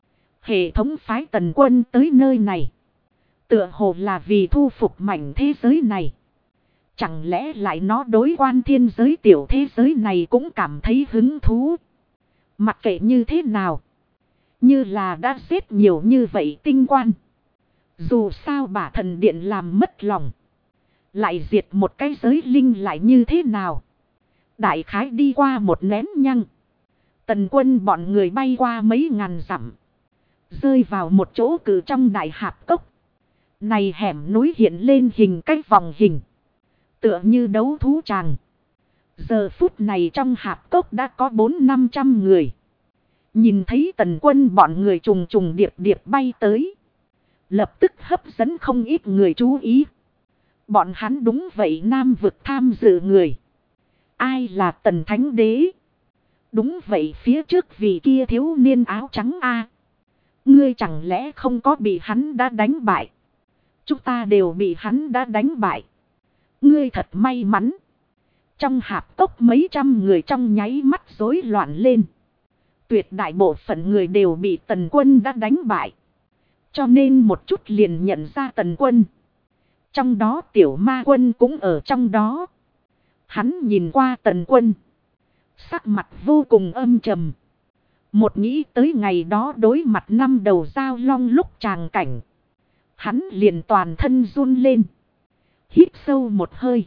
[SPEAKER 1] Hệ thống phái Tần Quân tới nơi này. Tựa hồ là vì thu phục mảnh thế giới này. Chẳng lẽ lại nó đối Quan Thiên giới tiểu thế giới này cũng cảm thấy hứng thú. Mặc kệ như thế nào. Như là đã giết nhiều như vậy tinh quan. Dù sao bả thần điện làm mất lòng. Lại diệt một cái giới linh lại như thế nào. Đại khái đi qua một nén nhăng. Tần Quân bọn người bay qua mấy ngàn dặm. Rơi vào một chỗ cử trong đại hạp cốc. Này hẻm núi hiện lên hình cái vòng hình. Tựa như đấu thú tràng. Giờ phút này trong hạp cốc đã có 400-500 người. Nhìn thấy Tần Quân bọn người trùng trùng điệp điệp bay tới. Lập tức hấp dẫn không ít người chú ý. Bọn hắn đúng vậy Nam vực tham dự người. Ai là Tần Thánh Đế? Đúng vậy phía trước vị kia thiếu niên áo trắng a. Ngươi chẳng lẽ không có bị hắn đã đánh bại? Chúng ta đều bị hắn đã đánh bại. Ngươi thật may mắn. Trong hạp cốc mấy trăm người trong nháy mắt rối loạn lên. Tuyệt đại bộ phận người đều bị Tần Quân đã đánh bại. Cho nên một chút liền nhận ra Tần Quân. Trong đó Tiểu Ma Quân cũng ở trong đó. Hắn nhìn qua Tần Quân. Sắc mặt vô cùng âm trầm. Một nghĩ tới ngày đó đối mặt 5 đầu dao long lúc tràng cảnh. Hắn liền toàn thân run lên. Hít sâu một hơi.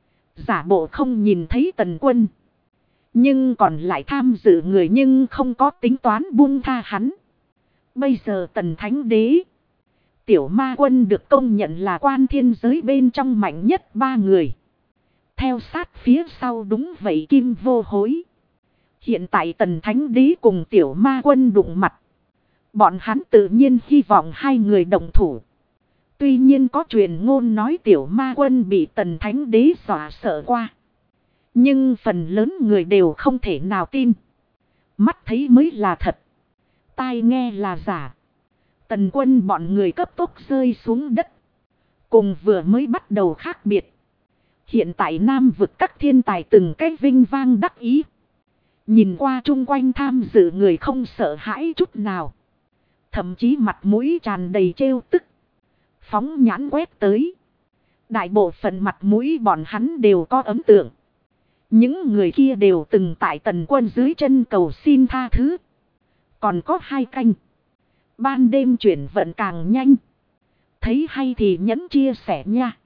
[SPEAKER 1] Giả bộ không nhìn thấy Tần Quân. Nhưng còn lại tham dự người nhưng không có tính toán buông tha hắn. Bây giờ Tần Thánh Đế. Tiểu Ma Quân được công nhận là quan thiên giới bên trong mạnh nhất 3 người. Theo sát phía sau đúng vậy Kim Vô Hối. Hiện tại Tần Thánh Đế cùng Tiểu Ma Quân đụng mặt. Bọn hắn tự nhiên hy vọng hai người đồng thủ. Tuy nhiên có truyền ngôn nói Tiểu Ma Quân bị Tần Thánh Đế dọa sợ qua. Nhưng phần lớn người đều không thể nào tin. Mắt thấy mới là thật. Tai nghe là giả. Tần Quân bọn người cấp tốc rơi xuống đất. Cùng vừa mới bắt đầu khác biệt. Hiện tại Nam vực các thiên tài từng cái vinh vang đắc ý. Nhìn qua chung quanh tham dự người không sợ hãi chút nào. Thậm chí mặt mũi tràn đầy trêu tức. Phóng nhãn quét tới. Đại bộ phận mặt mũi bọn hắn đều có ấn tượng. Những người kia đều từng tại Tần Quân dưới chân cầu xin tha thứ. Còn có 2 canh. Ban đêm chuyển vận càng nhanh. Thấy hay thì nhấn chia sẻ nha.